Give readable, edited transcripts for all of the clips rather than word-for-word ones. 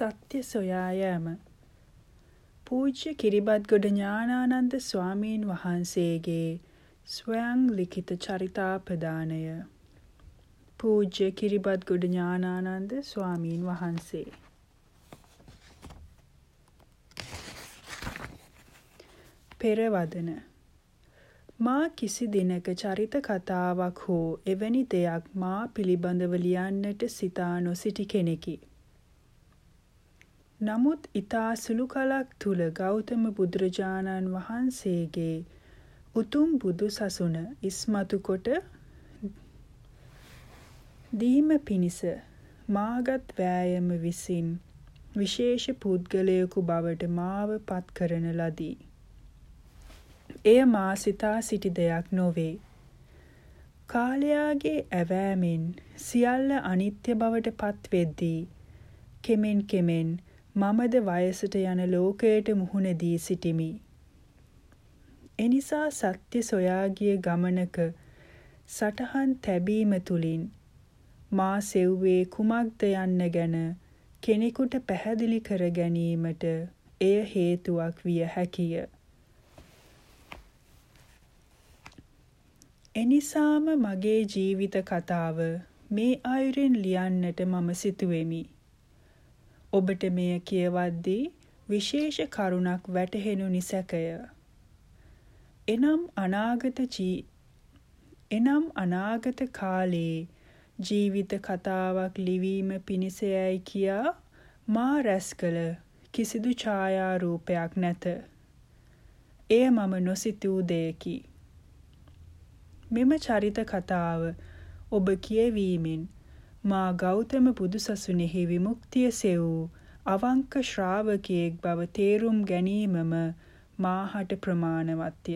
සත්‍ය සොයා යාම. පූජ්‍ය කිරිබත්ගොඩ ඥානානන්ද ස්වාමීන් වහන්සේගේ ස්වයං ලිඛිත චරිතාපදානය. පූජ්‍ය කිරිබත්ගොඩ ඥානානන්ද ස්වාමීන් වහන්සේ. පෙරවදන. මා කිසි දිනක චරිත කතාවක් හෝ එවැනි දෙයක් මා පිළිබඳව ලියන්නට සිතා නොසිටි කෙනෙකි. නමුත් ඊතා සුළු කලක් තුල ගෞතම බුදුරජාණන් වහන්සේගේ උතුම් බුදු සසුන ඉස්මතු කොට දීම පිණිස මාගත් වෑයම විසින් විශේෂ පුද්ගලයෙකු බවට මාව පත් කරන ලදී. එය මා සිතා සිටි දෙයක් නොවේ. කාලයාගේ ඇවෑමෙන් සියල්ල අනිත්‍ය බවට පත් වෙද්දී කෙමෙන් මමද වයසට යන ලෝකයට මුහුණ දී සිටිමි. එනිසා සත්‍ය සොයා ගිය ගමනක සටහන් තැබීම තුලින් මා සෙව්වේ කුමක්ද යන්න ගැන කෙනෙකුට පැහැදිලි කර ගැනීමට එය හේතුවක් විය හැකිය. එනිසාම මගේ ජීවිත කතාව මේ අයුරින් ලියන්නට මම සිතුවෙමි. ඔබට මෙය කියවද්දී විශේෂ කරුණක් වැටහෙනු නිසැකය. එනම් අනාගත කාලයේ ජීවිත කතාවක් ලිවීම පිණිස යයි කියා මා රැස් කළ කිසිදු ඡායාරූපයක් නැත. එය මම නොසිතූ දෙයකි. මෙම චරිත කතාව ඔබ කියවීමෙන් මා ගෞතම බුදුසසුනේහි විමුක්තිය සෙවූ අවංක ශ්‍රාවකයෙක් බව තේරුම් ගැනීමම මාහට ප්‍රමාණවත්ය.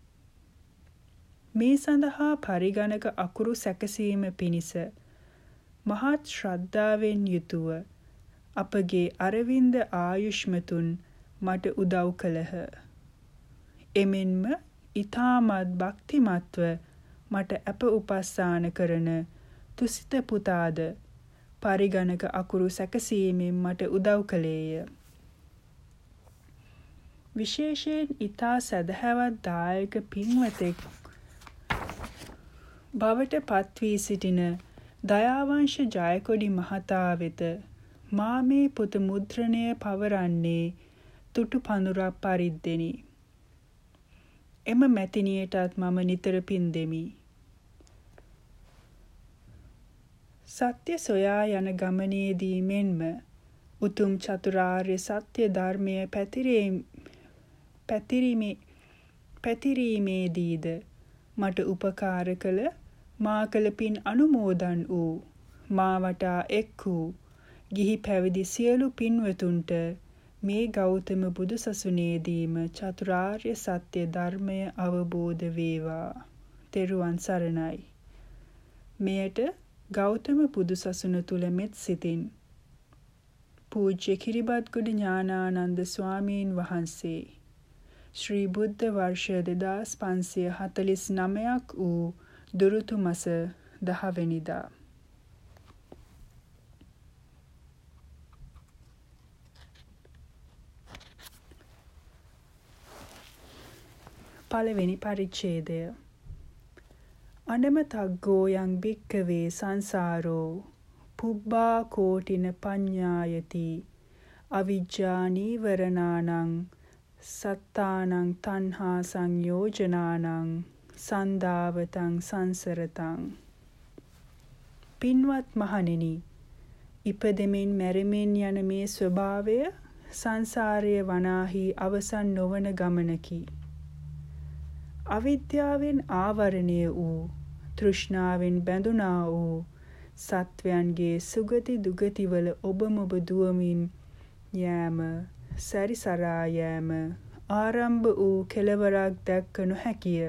මේ සඳහා පරිගණක අකුරු සැකසීම පිණිස මහත් ශ්‍රද්ධාවෙන් යුතුව අපගේ අරවින්ද ආයුෂ්මතුන් මට උදව් කළහ. එමෙන්ම ඊ타මත් භක්තිමත්ව මට අප උපස්ථාන කරන තුසිත පුතාද පරිගණක අකුරු සැකසීමෙන් මට උදව් කළේය. විශේෂයෙන් ඊතා සදහැවත් දායක පින්වතෙක් බවට පත් වී සිටින දයාවංශ ජයකොඩි මහතා වෙත මා මේ පොත මුද්‍රණය පවරන්නේ තුටු පඳුරක් පරිද්දෙනි. එම මැතිනියටත් මම නිතර පින් දෙමි. සත්‍ය සොයා යන ගමනේදී මෙන්ම උතුම් චතුරාර්ය සත්‍ය ධර්මය පැතිරීමේදීද මට උපකාර කළ මා කළ පින් අනුමෝදන් වූ මා වටා එක් වූ ගිහි පැවිදි සියලු පින්වතුන්ට මේ ගෞතම බුදු සසුනේදීම චතුරාර්ය සත්‍ය ධර්මය අවබෝධ වේවා. තෙරුවන් සරණයි. මෙයට ගෞතම බුදු සසුන තුල මෙත් සිතින් පූජ්‍ය කිරිබත්ගොඩ ඥානානන්ද ස්වාමීන් වහන්සේ ශ්‍රී බුද්ධ වර්ෂ 2549ක් වූ දුරුතු මස 10 වෙනිදා. පළවෙනි පරිච්ඡේදය. අනමතග්ගෝ යං භික්ඛවේ සංසාරෝ පුබ්බා කෝටින පඤ්ඤායති අවිජ්ජා නීවරණානං සත්තානං තණ්හා සංයෝජනානං සන්දාවතං සංසරතං. පින්වත් මහණෙනි, ඉපදෙමින් මැරෙමින් යන මේ ස්වභාවය සංසාරයේ වනාහි අවසන් නොවන ගමනකි. අවිද්‍යාවෙන් ආවරණය වූ තෘෂ්ණාවෙන් බැඳුනා වූ සත්වයන්ගේ සුගති දුගතිවල ඔබමොබ දුවමින් යෑම සැරිසරා යෑම ආරම්භ වූ කෙළවරක් දැක්ක නොහැකිය.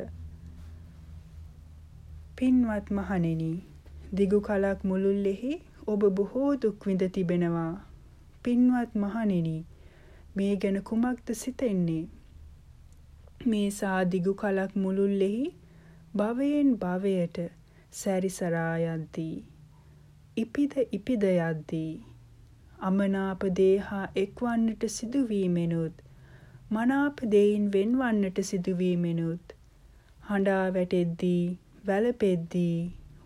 පින්වත් මහණෙනි, දිගු කලක් මුළුල්ලෙහි ඔබ බොහෝ දුක් විඳ තිබෙනවා. පින්වත් මහණෙනි, මේ ගැන කුමක්ද සිතෙන්නේ? මේ සාදිගු කලක් මුළුල්ලෙහි භවයෙන් භවයට සැරිසරා යද්දී ඉපිද යද්දී අමනාප දේ හා එක්වන්නට සිදුවීමෙනුත් මනාප දෙයින් වෙන්වන්නට සිදුවීමෙනුත් හඬා වැටෙද්දී වැළපෙද්දී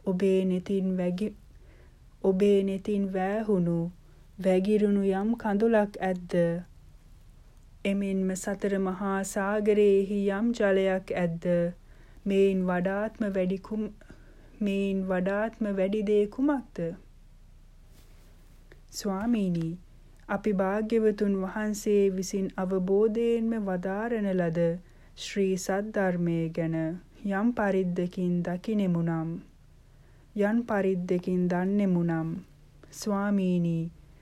ඔබේ නෙතින් වෑහුණු වැగిරුණු යම් කඳුලක් ඇද්ද? එමෙන්ම සතර මහා සාගරයේහි යම් ජලයක් ඇද්ද? මේන් වඩාත්ම වැඩි දේ කුමක්ද? ස්වාමීනි, අපි භාග්‍යවතුන් වහන්සේ විසින් අවබෝධයෙන්ම වදාරන ලද ශ්‍රී සද්ධර්මය ගැන යම් පරිද්දකින් දකිනෙමු නම්, යම් පරිද්දකින් දන්නෙමු නම්, ස්වාමීනි,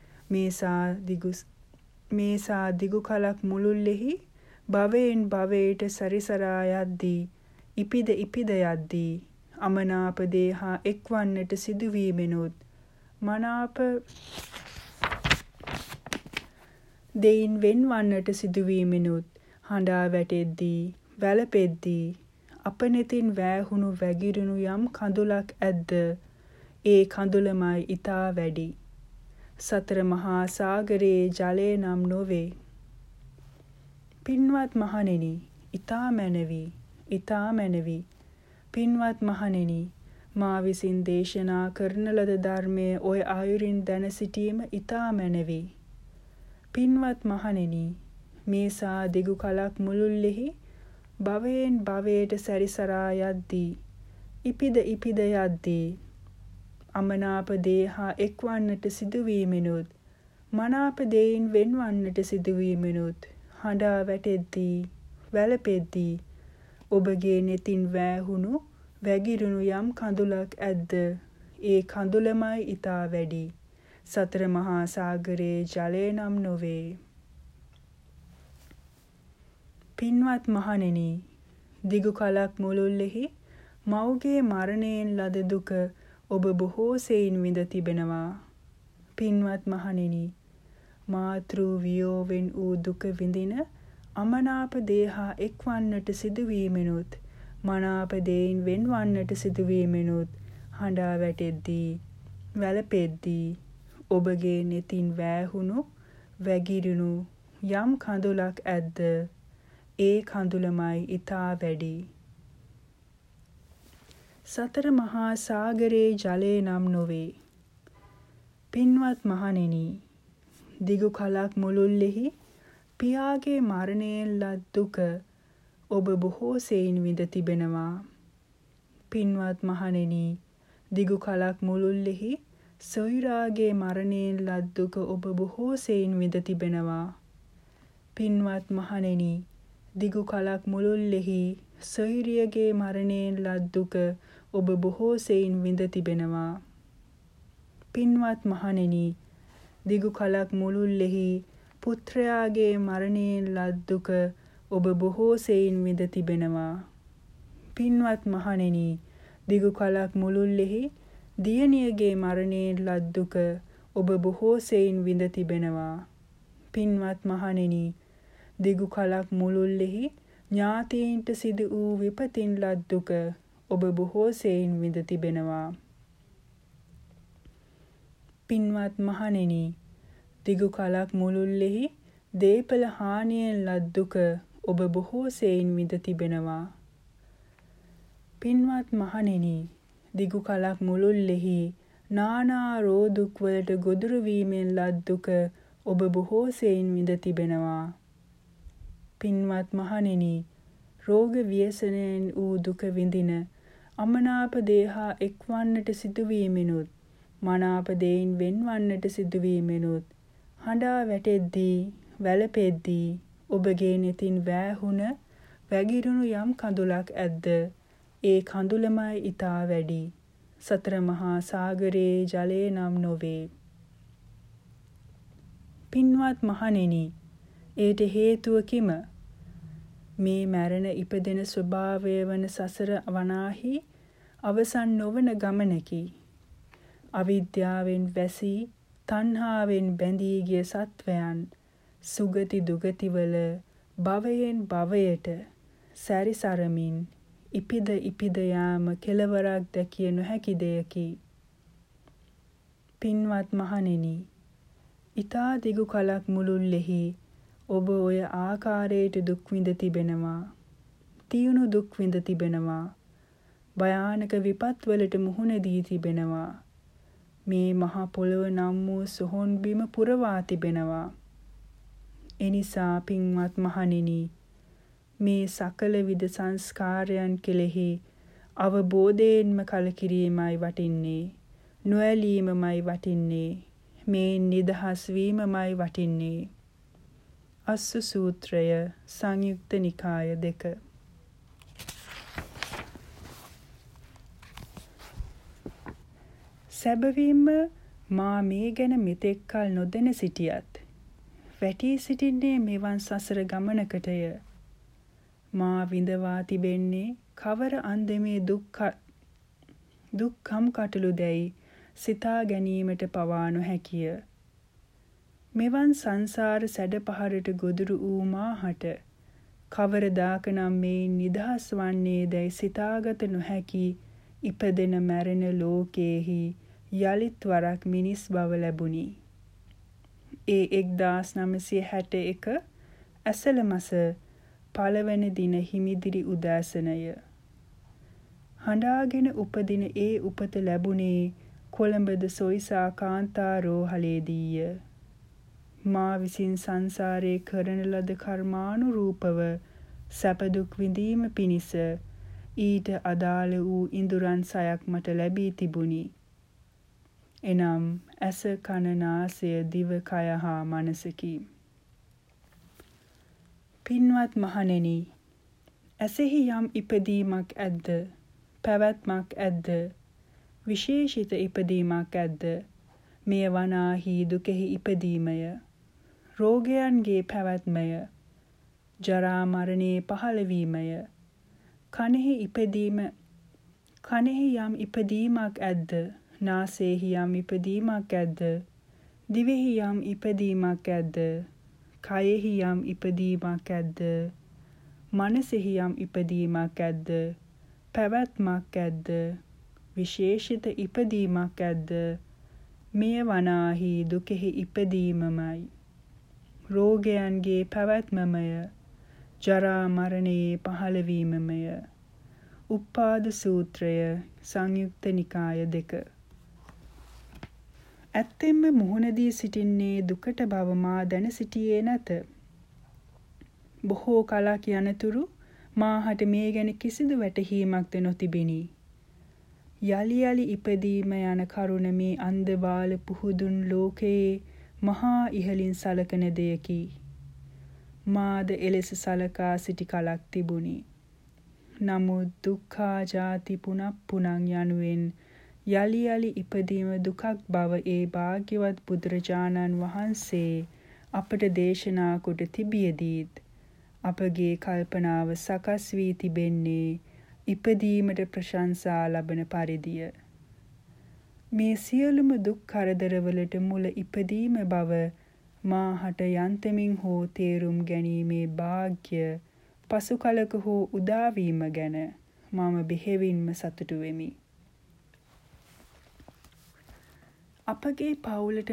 මේසා දිගු කලක් මුළුල්ලෙහි භවයෙන් භවයට සැරිසරා යද්දී ඉපිද යද්දී අමනාප දේ හා එක්වන්නට සිදුවීමෙනුත් මනාප දෙයින් වෙන්වන්නට සිදුවීමෙනුත් හඬා වැටෙද්දී වැළපෙද්දී අප නෙතින් වෑහුණු වැగిරුණු යම් කඳුලක් ඇද්ද? ඒ කඳුලමයි ඊතා වැඩි. සතර මහා සාගරයේ ජලය නම් නොවේ. පින්වත් මහණෙනි, ඊතා මැනවි. පින්වත් මහණෙනි, මා විසින් දේශනා කරන ලද ධර්මය ඔය ආයුරින් දැන සිටීම ඊතා මැනවි. පින්වත් මහණෙනි, මේසා දිගු කලක් මුළුල්ලෙහි භවයෙන් භවයට සැරිසරා යද්දී ඉපිද යද්දී අමනාප දේ හා එක්වන්නට සිදුවීමෙනුත් මනාප දෙයින් වෙන්වන්නට සිදුවීමෙනුත් හඬා වැටෙද්දී වැළපෙද්දී ඔබගේ නෙතින් වෑහුණු වැగిරුණු යම් කඳුලක් ඇද්ද? ඒ කඳුලමයි ඊතා වැඩි. සතර මහා සාගරයේ ජලය නම් නොවේ. පින්වත් මහණෙනි, දිගු කලක් මුළුල්ලෙහි මව්ගේ මරණයෙන් ලද දුක ඔබ බොහෝ සෙයින් විඳ තිබෙනවා. පින්වත් මහණෙනි, මාතෘ වියෝවෙන් වූ දුක විඳින අමනාප දේ හා එක්වන්නට සිදුවීමෙනුත් මනාප දෙයින් වෙන්වන්නට සිදුවීමෙනුත් හඬා වැටෙද්දී වැළපෙද්දී ඔබගේ නෙතින් වෑහුණු වැగిරුණු යම් කඳුලක් ඇද්ද? ඒ කඳුලමයි ඊතා වැඩි. සතර මහා සාගරයේ ජලය නම් නොවේ. පින්වත් මහණෙනි, දිගු කලක් මුළුල්ලෙහි පියාගේ මරණයෙන් ලත් දුක ඔබ බොහෝ සෙයින් විඳ තිබෙනවා. පින්වත් මහණෙනි, දිගු කලක් මුළුල්ලෙහි සොයුරාගේ මරණයෙන් ලත් දුක ඔබ බොහෝ සෙයින් විඳ තිබෙනවා. පින්වත් මහණෙනි, දිගු කලක් මුළුල්ලෙහි සොයුරියගේ මරණයෙන් ලත් දුක ඔබ බොහෝ සෙයින් විඳ තිබෙනවා. පින්වත් මහණෙනි, දිගු කලක් මුළුල්ලෙහි පුත්‍රයාගේ මරණයෙන් ලත් දුක ඔබ බොහෝ සෙයින් විඳ තිබෙනවා. පින්වත් මහණෙනි, දිගු කලක් මුළුල්ලෙහි දියණියගේ මරණයෙන් ලත් දුක ඔබ බොහෝ සෙයින් විඳ තිබෙනවා. පින්වත් මහණෙනි, දිගු කලක් මුළුල්ලෙහි ඥාතීන්ට සිදු වූ විපතින් ලත් දුක ඔබ බොහෝ සෙයින් විඳ තිබෙනවා. පින්වත් මහණෙනි, දිගු කලක් මුළුල්ලෙහි දේපල හානියෙන් ලත් දුක ඔබ බොහෝ සෙයින් විඳ තිබෙනවා. පින්වත් මහණෙනි, දිගු කලක් මුළුල්ලෙහි නානා රෝදුක් වලට ගොදුරු වීමෙන් ලත් දුක ඔබ බොහෝ සෙයින් විඳ තිබෙනවා. පින්වත් මහණෙනි, රෝග ව්‍යසනයෙන් වූ දුක විඳින අමනාප දේ හා එක්වන්නට සිදුවීමෙනුත් මනාප දෙයින් වෙන්වන්නට සිදුවීමෙනුත් හඬා වැටෙද්දී වැළපෙද්දී ඔබගේ නෙතින් වෑහුණ වැగిරුණු යම් කඳුලක් ඇද්ද? ඒ කඳුලමයි ඊතා වැඩි. සතර මහා සාගරයේ ජලය නම් නොවේ. පින්වත් මහණෙනි, ඒට හේතුව කිම? මේ මැරෙන ඉපදෙන ස්වභාවය වන සසර වනාහි අවසන් නොවන ගමනකි. අවිද්‍යාවෙන් වැසී තණ්හාවෙන් බැඳී ගිය සත්වයන් සුගති දුගතිවල භවයෙන් භවයට සැරිසරමින් ඉපිද යාම කෙලවරක් දැකිය නොහැකි දෙයකි. පින්වත් මහණෙනි, ඊතා දිගු කලක් මුළුල්ලෙහි ඔබ ඔය ආකාරයට දුක් විඳ තිබෙනවා. තියුණු දුක් විඳ තිබෙනවා. භයානක විපත්වලට මුහුණ දී තිබෙනවා. මේ මහ පොළොව නම් වූ සොහොන් බිම පුරවා තිබෙනවා. එනිසා පින්වත් මහණෙනි, මේ සකල විද සංස්කාරයන් කෙරෙහි අවබෝධයෙන්ම කලකිරීමයි වටින්නේ. නොඇලීමමයි වටින්නේ. මේ නිදහස් වීමමයි වටින්නේ. අස්සු සූත්‍රය සංයුක්ත නිකාය 2. සැබවින්ම මා මේ ගැන මෙතෙක් කල නොදැන සිටියත් වැටී සිටින්නේ මෙවන් සසර ගමනකටය. මා විඳවා තිබෙන්නේ කවර අන්දමේ දුක්ඛම් කටලුදැයි සිතා ගැනීමට පවා නොහැකිය. මෙවන් සංසාර සැඩ පහරට ගොදුරු වූ මාහට කවරදාකනම් මේ නිදහස් වන්නේ දැයි සිතාගත නොහැකි ඉපදෙන මැරෙන ලෝකයේහි යලිත් වරක් මිනිස් බව ලැබුණි. ඒ 1961 ඇසළ මස පළවන දින හිමිදිරි උදෑසනය. හඬාගෙන උපදින ඒ උපත ලැබුණේ කොළඹද සොයිසා කාන්තා රෝහලේදීය. මා විසින් සංසාරයේ කරන ලද කර්මානුරූපව සැප දුක් විඳීම පිණිස ඊට අදාළ වූ ඉඳුරන් සයක් මට ලැබී තිබුණි. එනම් ඇස කන නාසය දිව කය හා මනසකි. පින්වත් මහණෙනි, ඇසෙහි යම් ඉපදීමක් ඇද්ද? පැවැත්මක් ඇද්ද? විශේෂිත ඉපදීමක් ඇද්ද? මෙය වනාහි දුකෙහි ඉපදීමය. රෝගයන්ගේ පැවැත්මය. ජරා මරණේ පහළවීමය. කනෙහි යම් ඉපදීමක් ඇද්ද? නාසයෙහි යම් ඉපදීමක් ඇද්ද? දිවෙහි යම් ඉපදීමක් ඇද්ද? කයෙහි යම් ඉපදීමක් ඇද්ද? මනසෙහි යම් ඉපදීමක් ඇද්ද? පැවැත්මක් ඇද්ද? විශේෂිත ඉපදීමක් ඇද්ද? මෙය වනාහි දුකෙහි ඉපදීමමයි. රෝගයන්ගේ පැවැත්මමය. ජරා මරණයේ පහළවීමමය. උප්පාද සූත්‍රය සංයුක්ත නිකාය 2. ඇත්තෙන්ම මුහුණ දී සිටින්නේ දුකට බව මා දැන සිටියේ නැත. බොහෝ කලක් යනතුරු මාහට මේ ගැන කිසිදු වැටහීමක්ද නොතිබිනි. යලි යලි ඉපදීම යන කරුණ මේ අන්ධබාල පුහුදුන් ලෝකයේ මහා ඉහළින් සලකන දෙයකි. මාද එලෙස සලකා සිටි කලක් තිබුණි. නමුත් දුක්ඛා ජාති පුනප්පුනං යනුවෙන් යලි යලි ඉපදීම දුකක් බව ඒ භාග්‍යවත් බුදුරජාණන් වහන්සේ අපට දේශනා කොට තිබියදීත් අපගේ කල්පනාව සකස් වී තිබෙන්නේ ඉපදීමට ප්‍රශංසා ලබන පරිදිය. මේ සියලුම දුක් කරදරවලට මුල ඉපදීම බව මාහට යන්තමින් හෝ තේරුම් ගැනීමේ භාග්‍ය පසු කලක හෝ උදාවීම ගැන මම බෙහෙවින්ම සතුටු වෙමි. අපගේ පවුලට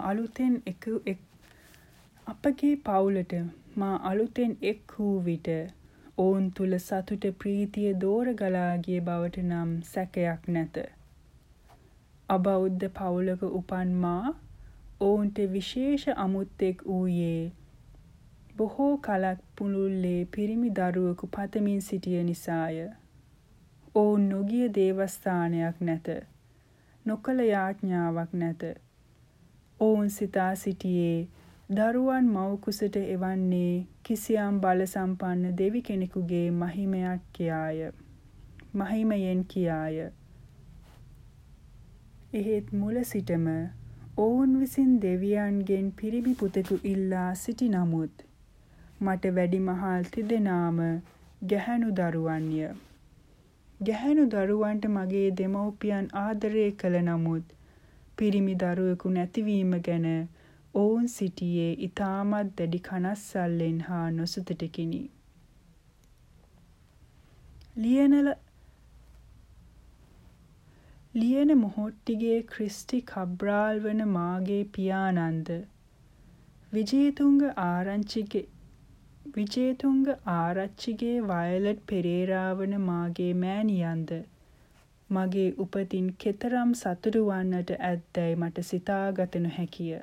මා අලුතෙන් එක් වූ විට ඔවුන් තුල සතුට ප්‍රීතිය දෝර ගලා ගිය බවට නම් සැකයක් නැත. අබෞද්ධ පවුලක උපන් මා ඔවුන්ට විශේෂ අමුත්තෙක් වූයේ බොහෝ කලක් පුළුල්ලේ පිරිමි දරුවෙකු පතමින් සිටිය නිසාය. ඔවුන් නොගිය දේවස්ථානයක් නැත. නොකළ යාඥාවක් නැත. ඔවුන් සිතා සිටියේ දරුවන් මව් කුසට එවන්නේ කිසියම් බල සම්පන්න දෙවි කෙනෙකුගේ මහිමයෙන් කියාය. එහෙත් මුල සිටම ඔවුන් විසින් දෙවියන්ගෙන් පිරිමි පුතෙකු ඉල්ලා සිටි නමුත් මට වැඩිමහල් තිදෙනාම ගැහැණු දරුවන්ය. ගැහැණු දරුවන්ට මගේ දෙමව්පියන් ආදරය කළ නමුත් පිරිමි දරුවෙකු නැතිවීම ගැන ඔවුන් සිටියේ ඉතාමත් දැඩි කනස්සල්ලෙන් හා නොසතුටකිනි. ලියන මොහොට්ටිගේ ක්‍රිස්ටි කබ්‍රාල් වන මාගේ පියාණන්ද විජේතුංග ආරච්චිගේ වයලට් පෙරේරා වන මාගේ මෑණියන්ද මගේ උපතින් කෙතරම් සතුටු වන්නට ඇත්දැයි මට සිතාගත නොහැකිය.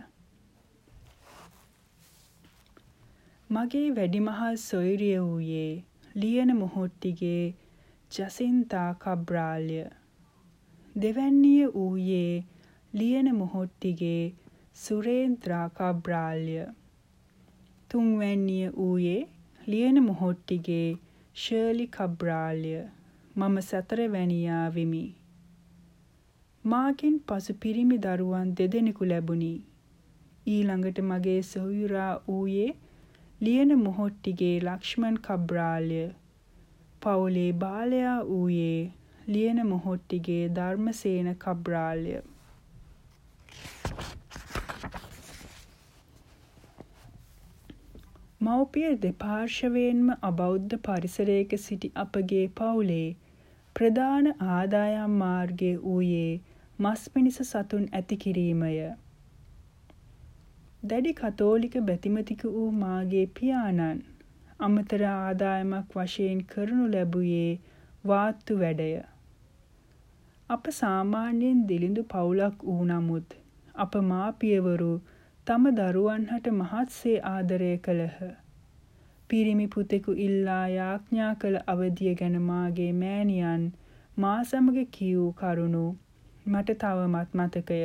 මගේ වැඩිමහල් සොයුරිය වූයේ ලියන මොහොට්ටිගේ ජසින්තා කබ්‍රාල්ය. දෙවැන්නිය වූයේ ලියන මොහොට්ටිගේ සුරේන්ද්‍රා කබ්‍රාල්ය. තුන්වැන්නිය වූයේ ලියන මොහොට්ටිගේ ශර්ලි කබ්‍රාල්ය. මම සතරවැනියා වෙමි. මාගෙන් පසු පිරිමි දරුවන් 2 දෙනෙකු ලැබුණි. ඊළඟට මගේ සොයුරා වූයේ ලියන මොහොට්ටිගේ ලක්ෂ්මන් කබ්‍රාල්ය. පවුලේ බාලයා වූයේ ලියන මොහොට්ටිගේ ධර්මසේන කබ්‍රාල්ය. මව්පිය දෙපාර්ශවයෙන්ම අබෞද්ධ පරිසරයක සිටි අපගේ පවුලේ ප්‍රධාන ආදායම් මාර්ගය වූයේ මස් පිණිස සතුන් ඇති කිරීමය. දැඩි කතෝලික බැතිමතික වූ මාගේ පියාණන් අමතර ආදායමක් වශයෙන් කරනු ලැබුවේ වාත්තු වැඩය. අප සාමාන්‍යයෙන් දිළිඳු පවුලක් වූ නමුත් අප මාපියවරු තම දරුවන් හට මහත්සේ ආදරය කළහ. පිරිමි පුතෙකු ඉල්ලා යාඥා කළ අවධිය ගැන මාගේ මෑණියන් මා සමග කියූ කරුණු මට තවමත් මතකය.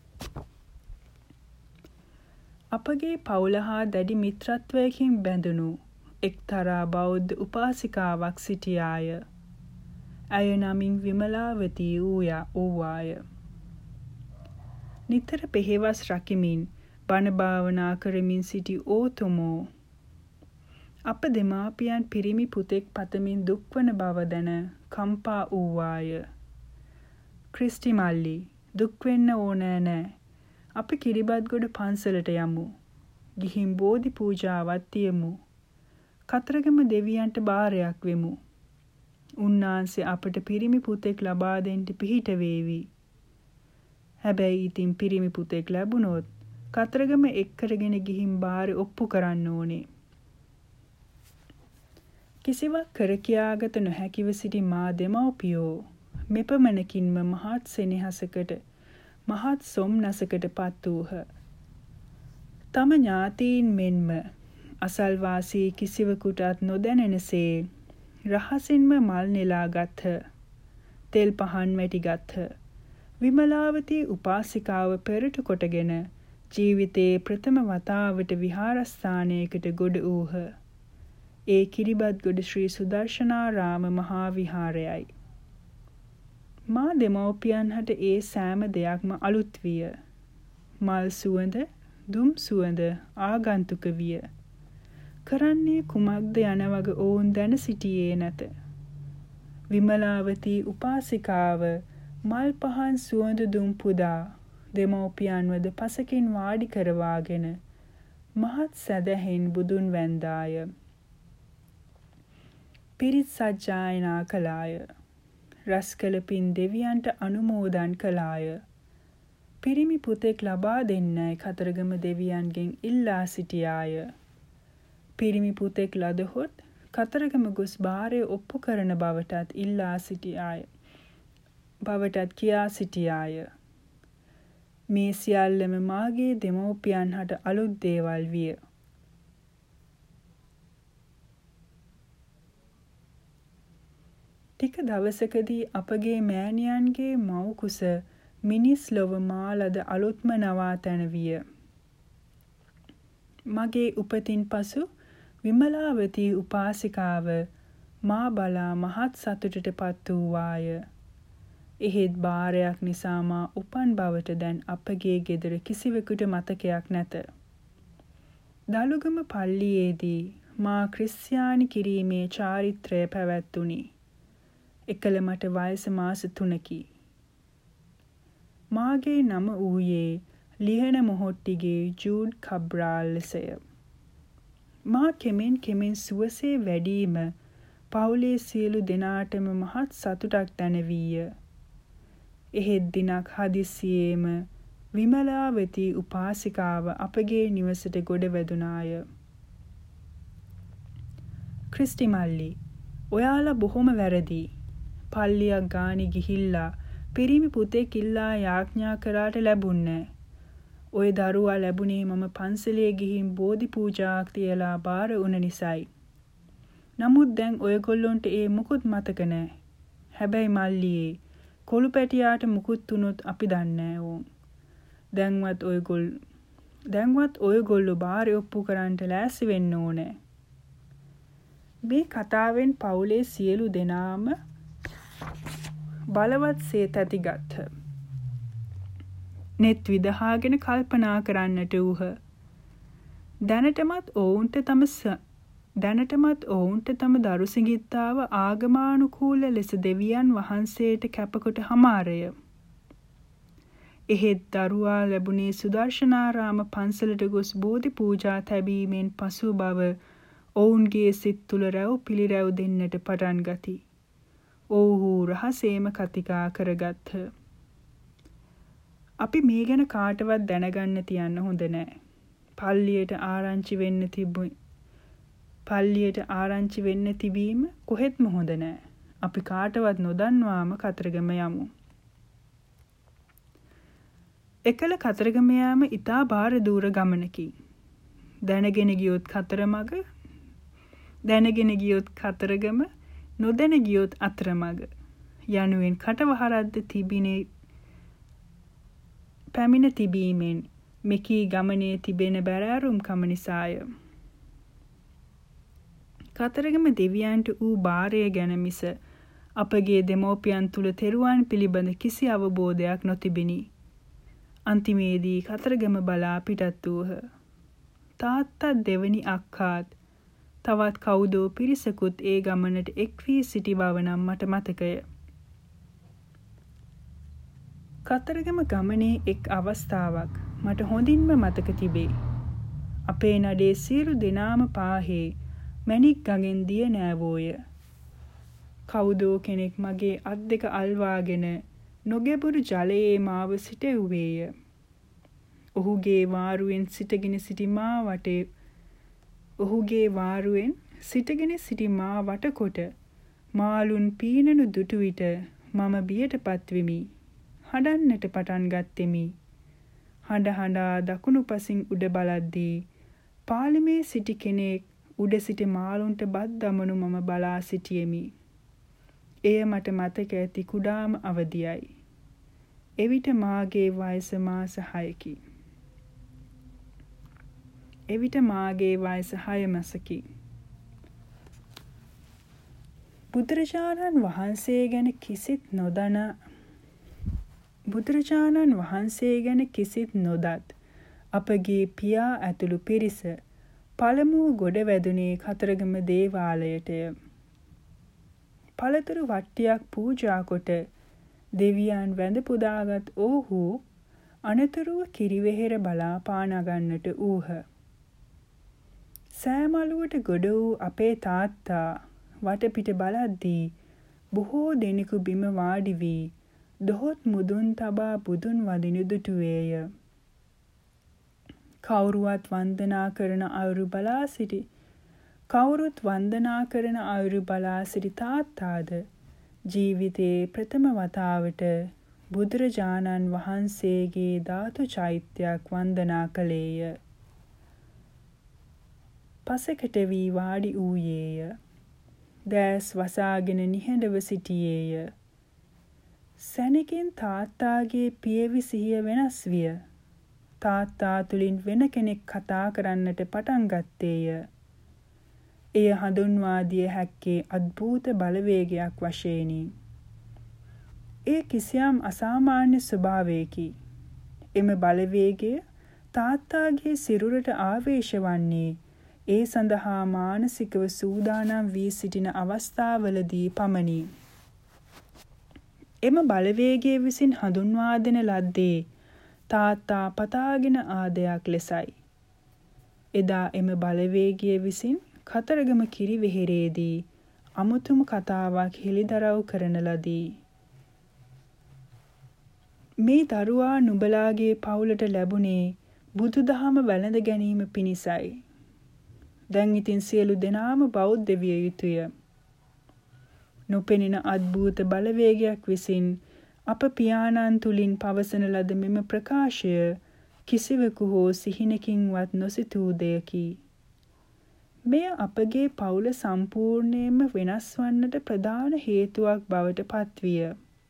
අපගේ පවුල හා දැඩි මිත්‍රත්වයකින් බැඳුණු එක්තරා බෞද්ධ උපාසිකාවක් සිටියාය. ඇය නමින් විමලාවතී වූවාය. නිතර පෙහෙවස් රකිමින් බණ භාවනා කරමින් සිටි ඕතුමෝ අප දෙමාපියන් පිරිමි පුතෙක් පතමින් දුක්වන බව දැන කම්පා වූවාය. ක්‍රිස්ටි මල්ලි දුක් වෙන්න ඕනෑ නෑ. අපි කිරිබත්ගොඩ පන්සලට යමු. ගිහින් බෝධි පූජාවක් තියමු. කතරගම දෙවියන්ට බාරයක් වෙමු. උන්නාන්සේ අපට පිරිමි පුතෙක් ලබා දෙන්න පිහිට වේවි. හැබැයි ඉතින් පිරිමි පුතෙක් ලැබුණොත් කතරගම එක් කරගෙන ගිහින් බාරේ ඔප්පු කරන්න ඕනේ. කිසිවක් කර කියාගත නොහැකිව සිටි මා දෙමව්පියෝ මෙපමණකින්ම මහත් සෙනෙහසකට මහත් සොම්නසකට පත් වූහ. තම ඥාතීන් මෙන්ම අසල්වාසී කිසිවකුටත් නොදැනෙනසේ රහසින්ම මල් නෙලා ගත්හ. තෙල් පහන් වැටි ගත්හ. විමලාවතී උපාසිකාව පෙරට කොටගෙන ජීවිතයේ ප්‍රථම වතාවට විහාරස්ථානයකට ගොඩ වූහ. ඒ කිරිබත්ගොඩ ශ්‍රී සුදර්ශනාරාම මහා විහාරයයි. මා දෙමව්පියන් හට ඒ සෑම දෙයක්ම අලුත් විය. මල් සුවඳ, දුම් සුවඳ ආගන්තුක විය. කරන්නේ කුමක්ද යන වග ඔවුන් දැන සිටියේ නැත. විමලාවතී උපාසිකාව මල් පහන් සුවඳ දුම් පුදා දෙමව්පියන්වද පසකින් වාඩි කරවාගෙන මහත් සැදැහෙන් බුදුන් වැන්දාය. පිරිත් සජ්ජායනා කළාය. රැස් කළ පින් දෙවියන්ට අනුමෝදන් කළාය. පිරිමි පුතෙක් ලබා දෙන්නයි කතරගම දෙවියන්ගෙන් ඉල්ලා සිටියාය. පිරිමි පුතෙක් ලදහොත් කතරගම ගොස් බාරය ඔප්පු කරන බවටත් කියා සිටියාය. මේ සියල්ලම මාගේ දෙමව්පියන් හට අලුත් දේවල් විය. ටික දවසකදී අපගේ මෑණියන්ගේ මව් කුස මිනිස් ලොව මා ලද අලුත්ම නවාතැන විය. මගේ උපතින් පසු විමලාවතී උපාසිකාව මා බලා මහත් සතුටට පත් වූවාය. එහෙත් බාරයක් නිසා මා උපන් බවට දැන් අපගේ ගෙදර කිසිවෙකුට මතකයක් නැත. දලුගම පල්ලියේදී මා ක්‍රිස්තියානි කිරීමේ චාරිත්‍රය පැවැත්වුණි. එකල මට වයස මාස 3කි. මාගේ නම වූයේ ලියන මොහොට්ටිගේ ජූඩ් කබ්‍රාල් ලෙසය. මා කෙමෙන් සුවසේ වැඩීම පවුලේ සියලු දෙනාටම මහත් සතුටක් දැනවීය. එහෙත් දිනක් හදිසියේම විමලාවති උපාසිකාව අපගේ නිවසට ගොඩ වැදුනාය. ක්‍රිස්ටි මල්ලි, ඔයාලා බොහොම වැරදි. පල්ලියක් ගානේ ගිහිල්ලා පිරිමි පුතෙක් ඉල්ලා යාඥා කරාට ලැබුණේ. ඔය දරුවා ලැබුණේ මම පන්සලේ ගිහින් බෝධි පූජාවක් තියලා බාර වුණ නිසායි. නමුත් දැන් ඔයගොල්ලොන්ට ඒ මුකුත් මතක නෑ. හැබැයි මල්ලියේ කොළු පැටියාට මුකුත් වුණොත් අපි දන්නේ ඕන්. දැන්වත් ඔයගොල්ලෝ බාරේ ඔප්පු කරන්නට ලෑස්ති වෙන්න ඕනේ. මේ කතාවෙන් පවුලේ සියලු දෙනාම බලවත්සේ තැතිගත්හ. නෙත් විදහාගෙන කල්පනා කරන්නට වූහ. දැනටමත් ඔවුන්ට තම දරු සිඟිත්තාව ආගමානුකූල ලෙස දෙවියන් වහන්සේට කැපකොට හමාරය. එහෙත් දරුවා ලැබුණේ සුදර්ශනාරාම පන්සලට ගොස් බෝධි පූජා තැබීමෙන් පසු බව ඔවුන්ගේ සිත් තුළ රැව් පිළිරැව් දෙන්නට පටන් ගති. ඔවුහු රහසේම කතිකා කරගත්හ. අපි මේ ගැන කාටවත් දැනගන්න තියන්න හොඳ නෑ. පල්ලියට ආරංචි වෙන්න තිබීම කොහෙත්ම හොඳ නෑ. අපි කාටවත් නොදන්වාම කතරගම යමු. එකල කතරගම යාම ඉතා බාර දූර ගමනකි. දැනගෙන ගියොත් කතරගම, නොදැන ගියොත් අතරමඟ යනුවෙන් කටවහරද්ද පැමිණ තිබීමෙන් මෙකී ගමනේ තිබෙන බැරෑරුම්කම නිසාය. කතරගම දෙවියන්ට වූ බාරය ගැන මිස අපගේ දෙමෝපියන් තුළ තෙරුවන් පිළිබඳ කිසි අවබෝධයක් නොතිබිණි. අන්තිමේදී කතරගම බලා පිටත් වූහ. තාත්තත් දෙවනි අක්කාත් තවත් කවුදෝ පිරිසකුත් ඒ ගමනට එක් වී සිටි බව නම් මට මතකය. කතරගම ගමනේ එක් අවස්ථාවක් මට හොඳින්ම මතක තිබේ. අපේ නඩේ සියලු දෙනාම පාහේ මැණික් ගඟෙන් දිය නෑවෝය. කවුදෝ කෙනෙක් මගේ අත් දෙක අල්වාගෙන නොගැඹුරු ජලයේ මාව සිටෙව්වේය. ඔහුගේ වාරුවෙන් සිටගෙන සිටි මා වටකොට මාළුන් පීනනු දුටු විට මම බියට පත්වෙමි. හඬන්නට පටන් ගත්තෙමි. හඬා දකුණු පසින් උඩ බලද්දී පාලමේ සිටි කෙනෙක් උඩ සිටි මාළුන්ට බත් දමනු මම බලා සිටියෙමි. එය මට මතක ඇති කුඩාම අවධියයි. එවිට මාගේ වයස මාස 6කි. බුදුරජාණන් වහන්සේ ගැන කිසිත් නොදත් අපගේ පියා ඇතුළු පිරිස පළමුව ගොඩ වැදුනේ කතරගම දේවාලයටය. පළතුරු වට්ටියක් පූජා කොට දෙවියන් වැඳ පුදාගත් ඔවුහු අනතුරුව කිරිවෙහෙර බලා පානගන්නට වූහ. සෑමලුවට ගොඩ වූ අපේ තාත්තා වටපිට බලද්දී බොහෝ දෙනෙකු බිම වාඩි වී දොහොත් මුදුන් තබා බුදුන් වඳිනු දුටුවේය. කවුරුත් වන්දනා කරන අයුරු බලා සිටි තාත්තාද ජීවිතයේ ප්‍රථම වතාවට බුදුරජාණන් වහන්සේගේ ධාතු චෛත්‍යයක් වන්දනා කළේය. පසෙකට වී වාඩි වූයේය. දැස් වසාගෙන නිහඬව සිටියේය. සැනකින් තාත්තාගේ පියවි සිහිය වෙනස් විය. තාත්තා තුළින් වෙන කෙනෙක් කතා කරන්නට පටන් ගත්තේය. එය හඳුන්වා දිය හැක්කේ අද්භූත බලවේගයක් වශයෙනි. ඒ කිසියම් අසාමාන්‍ය ස්වභාවයකි. එම බලවේගය තාත්තාගේ සිරුරට ආවේශ වන්නේ ඒ සඳහා මානසිකව සූදානම් වී සිටින අවස්ථාවලදී පමණි. එම බලවේගය විසින් හඳුන්වා දෙන ලද්දේ තාත්තා පතාගෙන ආදයක් ලෙසයි. එදා එම බලවේගය විසින් කතරගම කිරිවෙහෙරේදී අමුතුම කතාවක් හෙළිදරව් කරන ලදී. මේ දරුවා නුඹලාගේ පවුලට ලැබුණේ බුදුදහම වැළඳ ගැනීම පිණිසයි. දැන් ඉතින් සියලු දෙනාම බෞද්ධ විය යුතුය. නොපෙනෙන අద్භූත බලවේගයක් විසින් අප පියාණන් තුලින් පවසන ලද මෙම ප්‍රකාශය කිසිවෙකු හෝ සිහිනකින්වත් නොසිතූ දෙයකි. මෙය අපගේ පවුල සම්පූර්ණයෙන්ම වෙනස් වන්නට ප්‍රධාන හේතුවක් බවට පත්විය.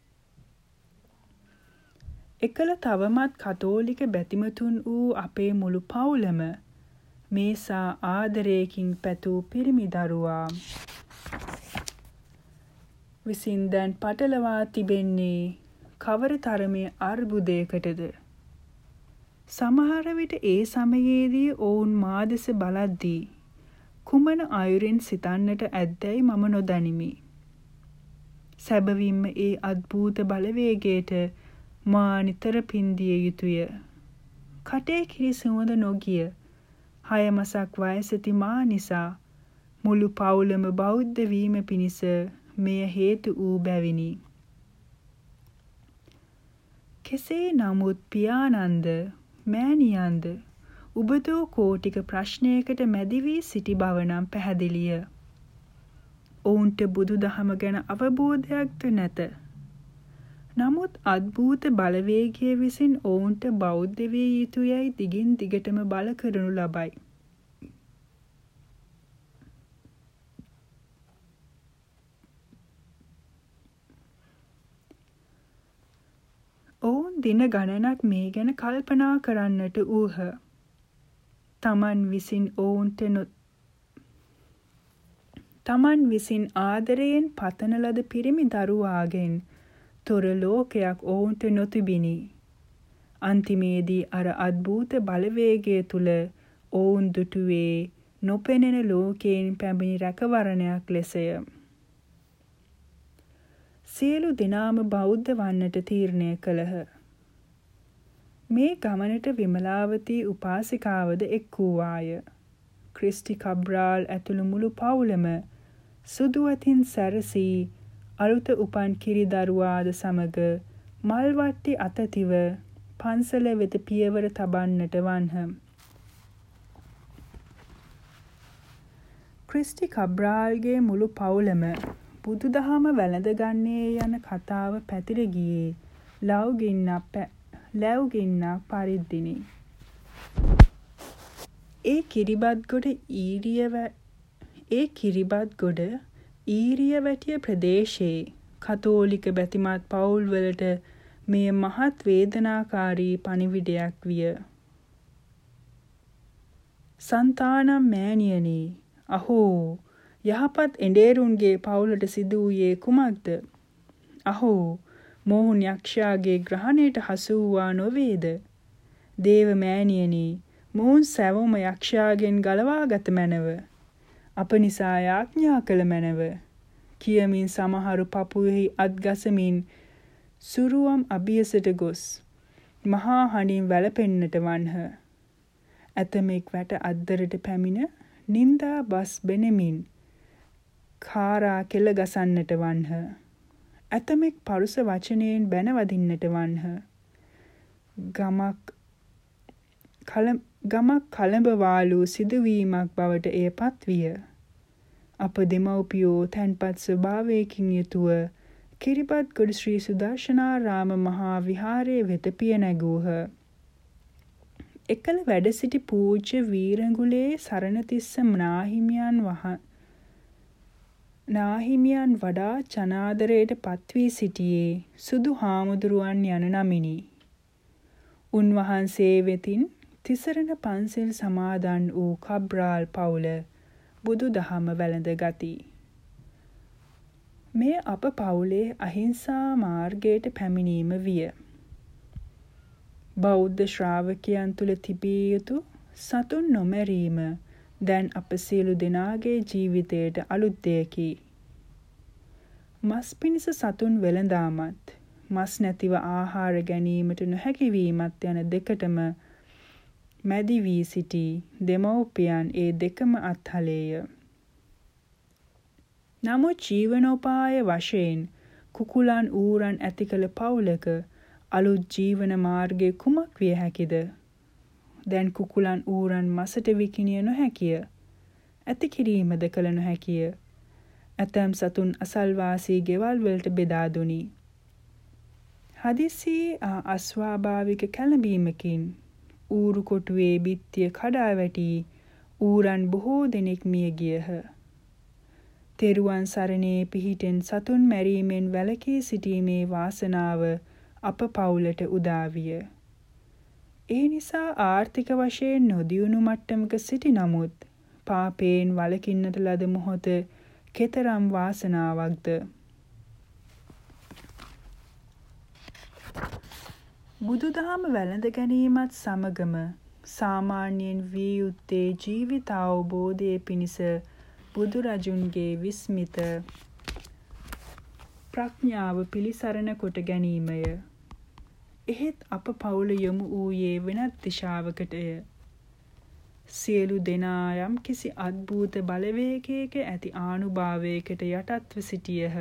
එකල තවමත් කතෝලික බැතිමතුන් වූ අපේ මුළු පවුලම මේසා ආදරයකින් පැතූ පිරිමි දරුවා විසින් දැන් පටලවා තිබෙන්නේ කවර තරමේ අර්බුදයකටද? සමහර විට ඒ සමයේදී ඔවුන් මා දෙස බලද්දී කුමන අයුරින් සිතන්නට ඇද්දැයි මම නොදනිමි. සැබවින්ම ඒ අද්භූත බලවේගයට මා නිතර පින්දිය යුතුය. කටේ කිරි සුවඳ නොගිය 6 මසක් වයසති මා නිසා මුළු පවුලම බෞද්ධ වීම පිණිස මෙය හේතු වූ බැවිනි. කෙසේ නමුත් පියාණන්ද මෑණියන්ද උබදෝ කෝටික ප්‍රශ්නයකට මැදි වී සිටි බව නම් පැහැදිලිය. ඔවුන්ට බුදුදහම ගැන අවබෝධයක්ද නැත. නමුත් අද්භූත බලවේගය විසින් ඔවුන්ට බෞද්ධ විය යුතුයයි දිගින් දිගටම බල කරනු ලබයි. ඔවුන් දින ගණනක් මේ ගැන කල්පනා කරන්නට වූහ. තමන් විසින් ආදරයෙන් පතන ලද පිරිමි දරුවාගෙන් තොර ලෝකයක් ඔවුන්ට නොතිබිනි. අන්තිමේදී අර අද්භූත බලවේගය තුල ඔවුන් දුටුවේ නොපෙනෙන ලෝකයෙන් පැමිණි රැකවරණයක් ලෙසය. සියලු දෙනාම බෞද්ධ වන්නට තීරණය කළහ. මේ ගමනට විමලාවතී උපාසිකාවද එක් වූවාය. ක්‍රිස්ටි කබ්‍රාල් ඇතුළු මුළු පවුලම සුදු අතින් සැරසී අලුත උපන් කිරි දරුවාද සමග මල්වට්ටි අතතිව පන්සල වෙත පියවර තබන්නට වන්හ. ක්‍රිස්ටි කබ්‍රාල්ගේ මුළු පවුලම බුදුදහම වැළඳගන්නේ යන කතාව පැතිර ගියේ ලැව්ගින්නක් පරිද්දිනි. ඒ කිරිබත්ගොඩ ඊරියවැටිය ප්‍රදේශයේ කතෝලික බැතිමත් පවුල්වලට මෙය මහත් වේදනාකාරී පණිවිඩයක් විය. සන්තානම් මෑණියනි, අහෝ යහපත් එඬේරුන්ගේ පවුලට සිදු වූයේ කුමක්ද? අහෝ මොහුන් යක්ෂයාගේ ග්‍රහණයට හසු වූවා නොවේද? දේව මෑණියනි, මොවුන් සැවොම යක්ෂයාගෙන් ගලවාගත මැනව. අප නිසා යාඥා කළ මැනව කියමින් සමහරු පපුවෙහි අත්ගසමින් සුරුවම් අභියසට ගොස් මහා හඬින් වැළපෙන්නට වන්හ. ඇතමෙක් වැට අද්දරට පැමිණ නින්දා බස් බෙනෙමින් කාරා කෙල ගසන්නට වන්හ. ඇතමෙක් පරුස වචනයෙන් බැන වදින්නට වන්හ. ගමක් කලඹවාලු සිදුවීමක් බවට එය පත්විය. අප දෙමව්පියෝ තැන්පත් ස්වභාවයකින් යුතුව කිරිබත්ගොඩ ශ්‍රී සුදර්ශනාරාම මහා විහාරය වෙත පිය නැගූහ. එකල වැඩ සිටි පූජ්‍ය වීරඟුලේ සරණතිස්ස නාහිමියන් වඩා ජනාදරයට පත්වී සිටියේ සුදු හාමුදුරුවන් යන නමිනි. උන්වහන්සේ වෙතින් තිසරණ පන්සිල් සමාදන් වූ කබ්‍රාල් පවුල බුදුදහම වැළඳ ගති. මේ අප පවුලේ අහිංසා මාර්ගයට පැමිණීම විය. බෞද්ධ ශ්‍රාවකයන් තුළ තිබිය යුතු සතුන් නොමැරීම දැන් අප සියලු දෙනාගේ ජීවිතයට අලුත් දෙයකි. මස් පිණිස සතුන් වෙළඳාමත් මස් නැතිව ආහාර ගැනීමට නොහැකිවීමත් යන දෙකටම මැදි වී සිටි දෙමව්පියන් ඒ දෙකම අත්හලේය. නමුත් ජීවනෝපාය වශයෙන් කුකුලන් ඌරන් ඇති කළ පවුලක අලුත් ජීවන මාර්ගයේ කුමක් විය හැකිද? දැන් කුකුලන් ඌරන් මසට විකිණිය නොහැකිය. ඇති කිරීමද කළ නොහැකිය. ඇතැම් සතුන් අසල්වාසී ගෙවල් වලට බෙදා දුනි. හදිසියේ අස්වාභාවික කැළඹීමකින් ඌරු කොටුවේ බිත්තිය කඩා වැටි ඌරන් බොහෝ දෙනෙක් මිය ගියහ. තෙරුවන් සරණේ පිහිටෙන් සතුන් මැරීමෙන් වැළකී සිටීමේ වාසනාව අප පවුලට උදා විය. ඒ නිසා ආර්ථික වශයෙන් නොදියුණු මට්ටමක සිටි නමුත් පාපයෙන් වළකින්නට ලද මොහොත කෙතරම් වාසනාවක්ද? බුදුදහම වැළඳ ගැනීමත් සමගම සාමාන්‍යයෙන් විය යුත්තේ ජීවිත අවබෝධයේ පිණිස බුදුරජුන්ගේ විස්මිත ප්‍රඥාව පිළිසරණ කොට ගැනීමය. එහෙත් අප පවුල යොමු වූයේ වෙනත් දිශාවකටය. සියලු දෙනා යම් කිසි අද්භූත බලවේගයක ඇති ආනුභාවයකට යටත්ව සිටියහ.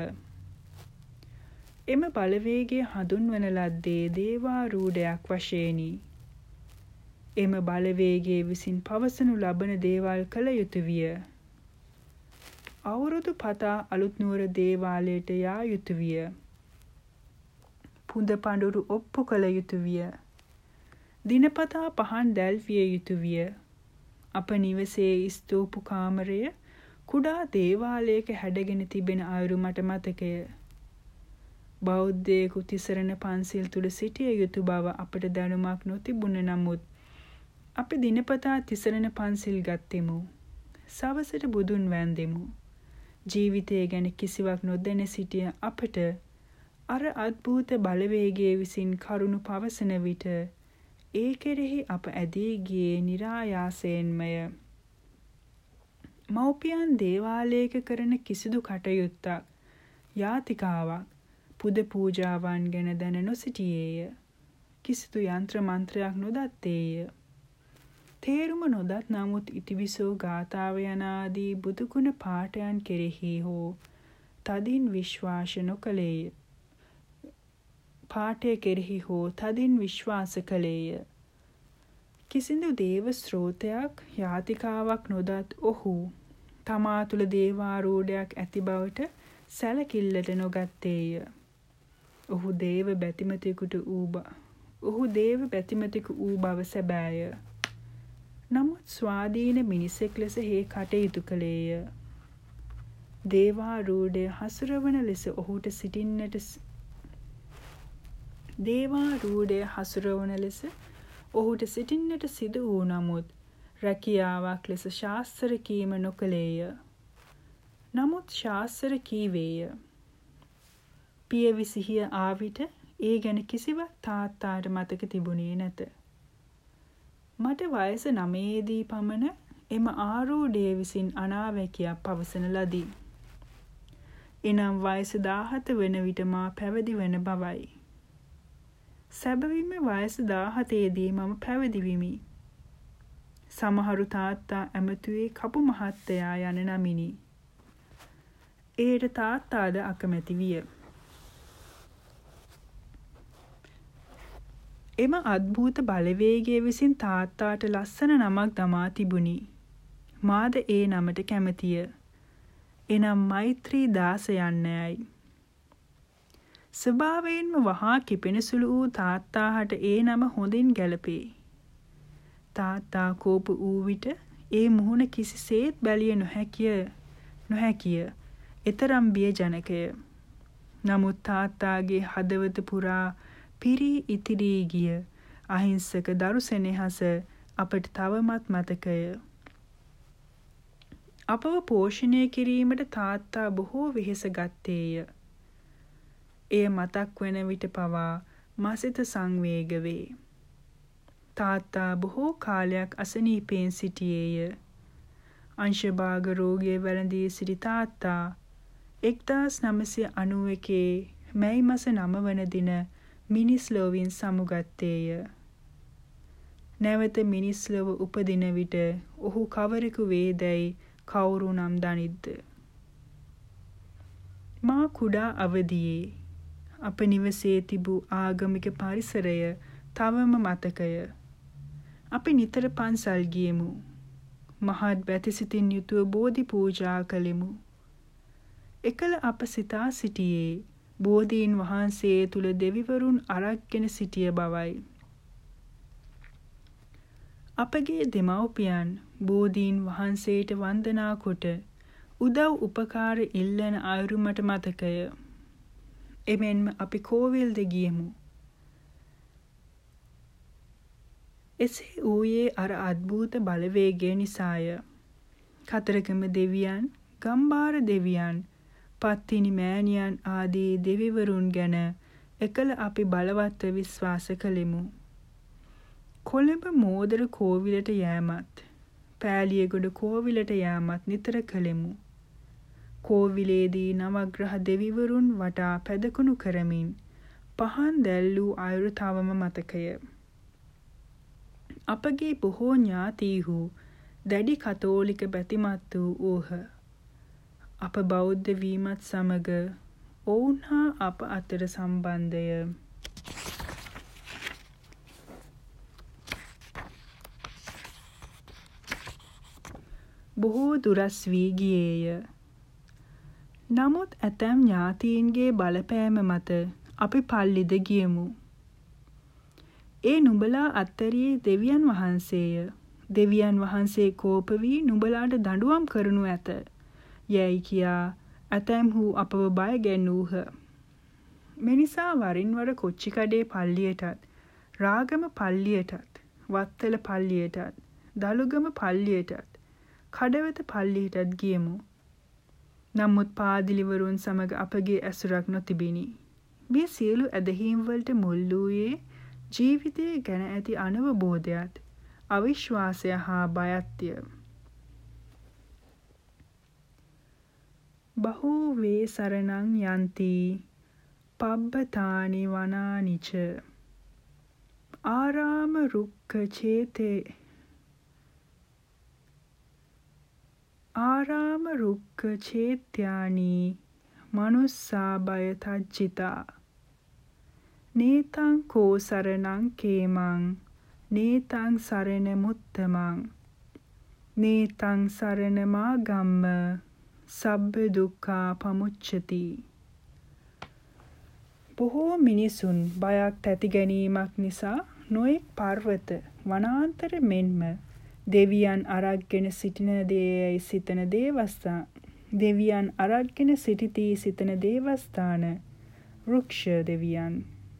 එම බලවේගය හඳුන්වන ලද්දේ දේවාරූඪයක් වශයෙනි. එම බලවේගයේ විසින් පවසනු ලබන දේවල් කළ යුතු විය. අවුරුදු පතා අලුත්නුවර දේවාලයට යා යුතු විය. පුද පඬුරු ඔප්පු කළ යුතු විය. දිනපතා පහන් දැල්විය යුතු විය. අප නිවසේ ස්තූප කාමරය කුඩා දේවාලයක හැඩගෙන තිබෙන අයුරු මට මතකය. බෞද්ධයෙකු තිසරණ පන්සිල් තුල සිටිය යුතු බව අපට දැනුමක් නොතිබුණ නමුත් අපි දිනපතා තිසරණ පන්සිල් ගත්තෙමු. සවසට බුදුන් වැන්දෙමු. ජීවිතය ගැන කිසිවක් නොදැන සිටිය අපට අර අද්භූත බලවේගයේ විසින් කරුණු පවසන විට ඒ කෙරෙහි අප ඇදී ගියේ નિરાයාසයෙන්මය. මව්පියන් දේවාලයක කරන කිසිදු කටයුත්තක් යාතිකාවක් පුද පූජාවන් ගැන දැන නොසිටියේය. කිසිදු යන්ත්‍ර මන්ත්‍රයක් නොදත්තේය. තේරුම නොදත් නමුත් ඉතිවිසෝ ගාථාව යනාදී බුදුගුණ පාඨයන් කෙරෙහි හෝ තදින් විශ්වාස නොකළේය. පාඨය කෙරෙහි හෝ තදින් විශ්වාස කළේය. කිසිදු දේව ස්ත්‍රෝතයක් යාතිකාවක් නොදත් ඔහු තමා තුළ දේවාරූඪයක් ඇති බවට සැලකිල්ලට නොගත්තේය. ඔහු දේව බැතිමතෙකු වූ බව සැබෑය. නමුත් ස්වාධීන මිනිසෙක් ලෙස හේ කටයුතු කළේය. දේවාරූඪය හසුරවන ලෙස ඔහුට සිටින්නට සිදු වූ නමුත් රැකියාවක් ලෙස ශාස්ත්‍ර කීම නොකළේය. නමුත් ශාස්ත්‍ර කීවේය. පියවි සිහිය ආ විට ඒ ගැන කිසිවක් තාත්තාට මතක තිබුණේ නැත. මට වයස 9 දී පමණ එම ආරූඪය විසින් අනාවැකියක් පවසන ලදී. එනම් වයස 17 වන විට මා පැවිදි වන බවයි. සැබවින්ම වයස 17 දී මම පැවිදි විමි. සමහරු තාත්තා ඇමතුවේ කපු මහත්තයා යන නමිනි. ඒට තාත්තාද අකමැති විය. එම අද්භූත බලවේගය විසින් තාත්තාට ලස්සන නමක් දමා තිබුණි. මාද ඒ නමට කැමතිය. එනම් මෛත්‍රී දාස යන්නයයි. ස්වභාවයෙන්ම වහා කිපෙන සුළු වූ තාත්තාට ඒ නම හොඳින් ගැලපේ. තාත්තා කෝප වූ විට ඒ මුහුණ කිසිසේත් බැලිය නොහැකිය. එතරම් බියජනකය. නමුත් තාත්තාගේ හදවත පුරා පිරී ඉතිරී ගිය අහිංසක දරු සෙනෙහස අපට තවමත් මතකය. අපව පෝෂණය කිරීමට තාත්තා බොහෝ වෙහෙස ගත්තේය. එය මතක් වන විට පවා මසිත සංවේග වේ. තාත්තා බොහෝ කාලයක් අසනීපයෙන් සිටියේය. අංශභාග රෝගය වැළඳී සිටි තාත්තා 1991 මැයි මාස 9 වන දින මිනිස් ලොවින් සමුගත්තේය. නැවත මිනිස් ලොව උපදින විට ඔහු කවරෙකු වේදැයි කවුරු නම් දනිද්ද? මා කුඩා අවදියේ අප නිවසේ තිබූ ආගමික පරිසරය තවම මතකය. අපි නිතර පන්සල් ගියෙමු. මහත් බැතිසිතින් යුතුව බෝධි පූජා කළෙමු. එකල අප සිතා සිටියේ බෝධීන් වහන්සේ තුල දෙවිවරුන් අරක්ගෙන සිටිය බවයි. අපගේ දෙමව්පියන් බෝධීන් වහන්සේට වන්දනා කොට උදව් උපකාර ඉල්ලන අයුරු මට මතකය. එමෙන්ම අපි කෝවිල්ද ගියෙමු. එසේ වූයේ අර අද්භූත බලවේගය නිසාය. කතරගම දෙවියන්, ගම්භාර දෙවියන්, පත්තිනි මෑණියන් ආදී දෙවිවරුන් ගැන එකල අපි බලවත්ව විශ්වාස කළෙමු. කොළඹ මෝදර කෝවිලට යෑමත්, පෑලියගොඩ කෝවිලට යෑමත් නිතර කළෙමු. කෝවිලේදී නවග්‍රහ දෙවිවරුන් වටා පැදකුණු කරමින් පහන් දැල්වූ අයුරු තවම මතකය. අපගේ බොහෝ ඥාතීහු දැඩි කතෝලික බැතිමත් වූ ඌහ. අප බෞද්ධ වීමත් සමග ඔවුන් හා අප අතර සම්බන්ධය බොහෝ දුරස් වී ගියේය. නමුත් ඇතැම් ඥාතීන්ගේ බලපෑම මත අපි පල්ලිද ගියෙමු. ඒ නුඹලා අත්තරියේ දෙවියන් වහන්සේය. දෙවියන් වහන්සේ කෝප වී නුඹලාට දඬුවම් කරනු ඇත යැයි කියා ඇතැම්හු අපව බය ගැන්වූහ. මෙනිසා වරින් වර කොච්චිකඩේ පල්ලියටත්, රාගම පල්ලියටත්, වත්තල පල්ලියටත්, දලුගම පල්ලියටත්, කඩවත පල්ලියටත් ගියෙමු. නමුත් පාදිලිවරුන් සමග අපගේ ඇසුරක් නොතිබිණි. මේ සියලු ඇදහීම් වලට මුල් වූයේ ජීවිතය ගැන ඇති අනවබෝධයත්, අවිශ්වාසය හා බයත්ය. බහූ වේ සරණං යන්ති පබ්බතානි වනානිච ආරාම රුක්ඛ චේතේ ආරාම රුක්ඛ චේත්‍යානි මනුස්සා බය තජ්ජිතා නේතං කෝ සරණං කේමං නේතං සරණ මුත්තමං නේතං සරණ මාගම්ම සබ්බ දුක්ඛා පමුච්චති. බොහෝ මිනිසුන් බයක් තැති ගැනීමක් නිසා නොයෙක් පර්වත, වනාන්තර මෙන්ම දෙවියන් අරක්ගෙන සිටින දේයයි සිතන දේවස්ථාන, දෙවියන් අරක්ගෙන සිටිති සිතන දේවස්ථාන, වෘක්ෂ දෙවියන්.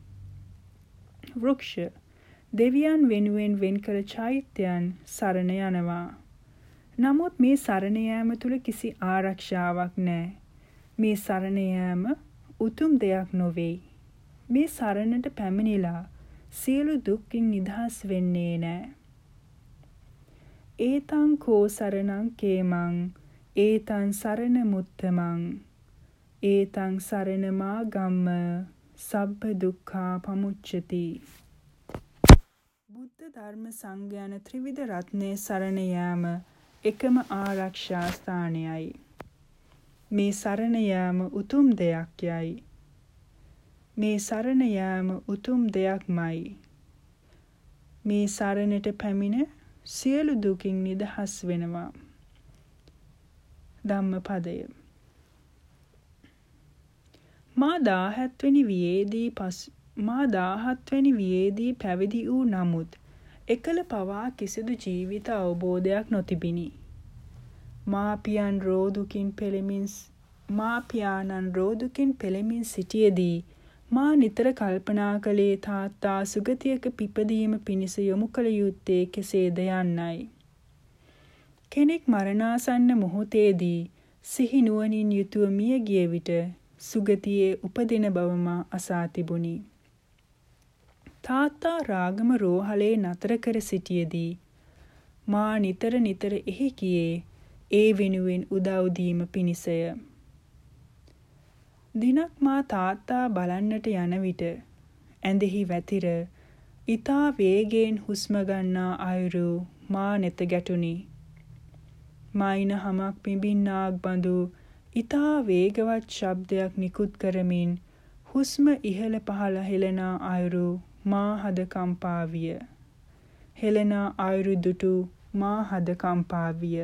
වෘක්ෂ දෙවියන් වෙනුවෙන් වෙන් කළ චෛත්‍යයන් සරණ යනවා. නමුත් මේ සරණ යාම තුල කිසි ආරක්ෂාවක් නැහැ. මේ සරණ යාම උතුම් දෙයක් නොවේ. මේ සරණට පැමිණිලා සියලු දුක්ඛින් නිදහස් වෙන්නේ නැහැ. ඒතං කෝ සරණං කේමං ඒතං සරණ මුත්තමං ඒතං සරණ මාගම්ම සබ්බ දුක්ඛා පමුච්චති. බුද්ධ ධර්ම සංඝ යන ත්‍රිවිධ රත්නයේ සරණ යාම එකම ආරක්ෂා ස්ථානයයි. මේ සරණ යාම උතුම් දෙයක් යයි. මේ සරණ යාම උතුම් දෙයක්මයි. මේ සරණට පැමිණ සියලු දුකින් නිදහස් වෙනවා. ධම්මපදය. මා 17 වෙනි වියේදී පැවිදි වූ නමුත් එකල පවා කිසිදු ජීවිත අවබෝධයක් නොතිබිනි. මාපියාණන් රෝදුකින් පෙළෙමින් සිටියේදී මා නිතර කල්පනා කළේ තාත්තා සුගතියක පිපදීම පිණිස යොමු කළ යුත්තේ කෙසේද යන්නයි. කෙනෙක් මරණාසන්න මොහොතේදී සිහි නුවණින් යුතුව මිය ගිය විට සුගතියේ උපදින බව මා අසා තිබුණි. තාත්තා රාගම රෝහලේ නතර කර සිටියේදී මා නිතර එහි ගියේ ඒ වෙනුවෙන් උදව් දීම පිණිසය. දිනක් මා තාත්තා බලන්නට යන විට ඇඳෙහි වැතිර ඊතා වේගයෙන් හුස්ම ගන්නා අයුරු මා නෙත ගැටුණි. මයින හමක් පිඹින්නාක් බඳු ඊතා වේගවත් ශබ්දයක් නිකුත් කරමින් හුස්ම ඉහළ පහළ හෙළන අයුරු මා හද කම්පා විය. හෙළන අයුරු දුටු මා හද කම්පා විය.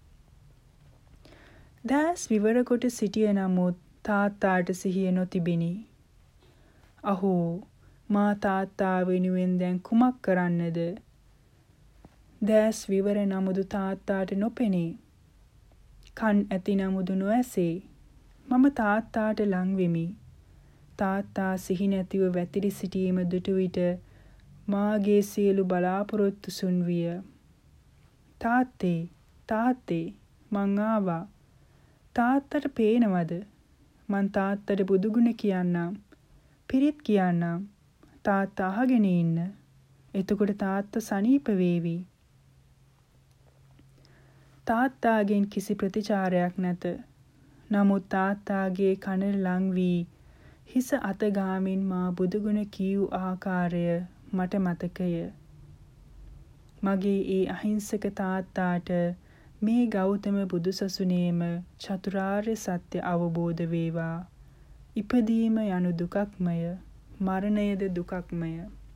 දැස් විවර කොට සිටිය නමුත් තාත්තාට සිහිය නොතිබිනි. අහෝ, මා තාත්තා වෙනුවෙන් දැන් කුමක් කරන්නද? දැස් විවර නමුදු තාත්තාට නොපෙනේ. කන් ඇති නමුදු නොඇසේ. මම තාත්තාට ලං වෙමි. තාත්තා සිහි නැතිව වැතිරි සිටීම දුටු විට මාගේ සියලු බලාපොරොත්තු සුන් විය. තාත්තේ, තාත්තේ, මං ආවා. තාත්තට පේනවද? මං තාත්තට බුදුගුණ කියන්නම්. පිරිත් කියන්නම්. තාත්තා අහගෙන ඉන්න. එතකොට තාත්තා සනීප වේවි. තාත්තාගෙන් කිසි ප්‍රතිචාරයක් නැත. නමුත් තාත්තාගේ කනට ලං වී හිස අත ගාමින් මා බුදුගුණ කියූ ආකාරය මට මතකය. මගේ ඒ අහිංසක තාත්තාට මේ ගෞතම බුදුසසුනේම චතුරාර්ය සත්‍ය අවබෝධ වේවා. ඉපදීම යනු දුකක්මය, මරණයද දුකක්මය.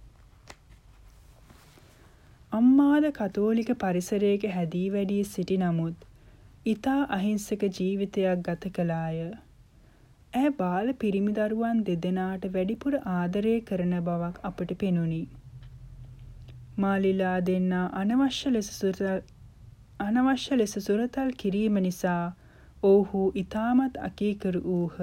අම්මාද කතෝලික පරිසරයක හැදී වැඩී සිටි නමුත් ඊතා අහිංසක ජීවිතයක් ගත කළාය. ඇය බාල පිරිමි දරුවන් දෙදෙනාට වැඩිපුර ආදරය කරන බවක් අපට පෙනුනි. මාලිලා දෙන්නා අනවශ්‍ය ලෙස සුරතල් කිරීම නිසා ඔවුහු ඊටමත් අකීකරු වූහ.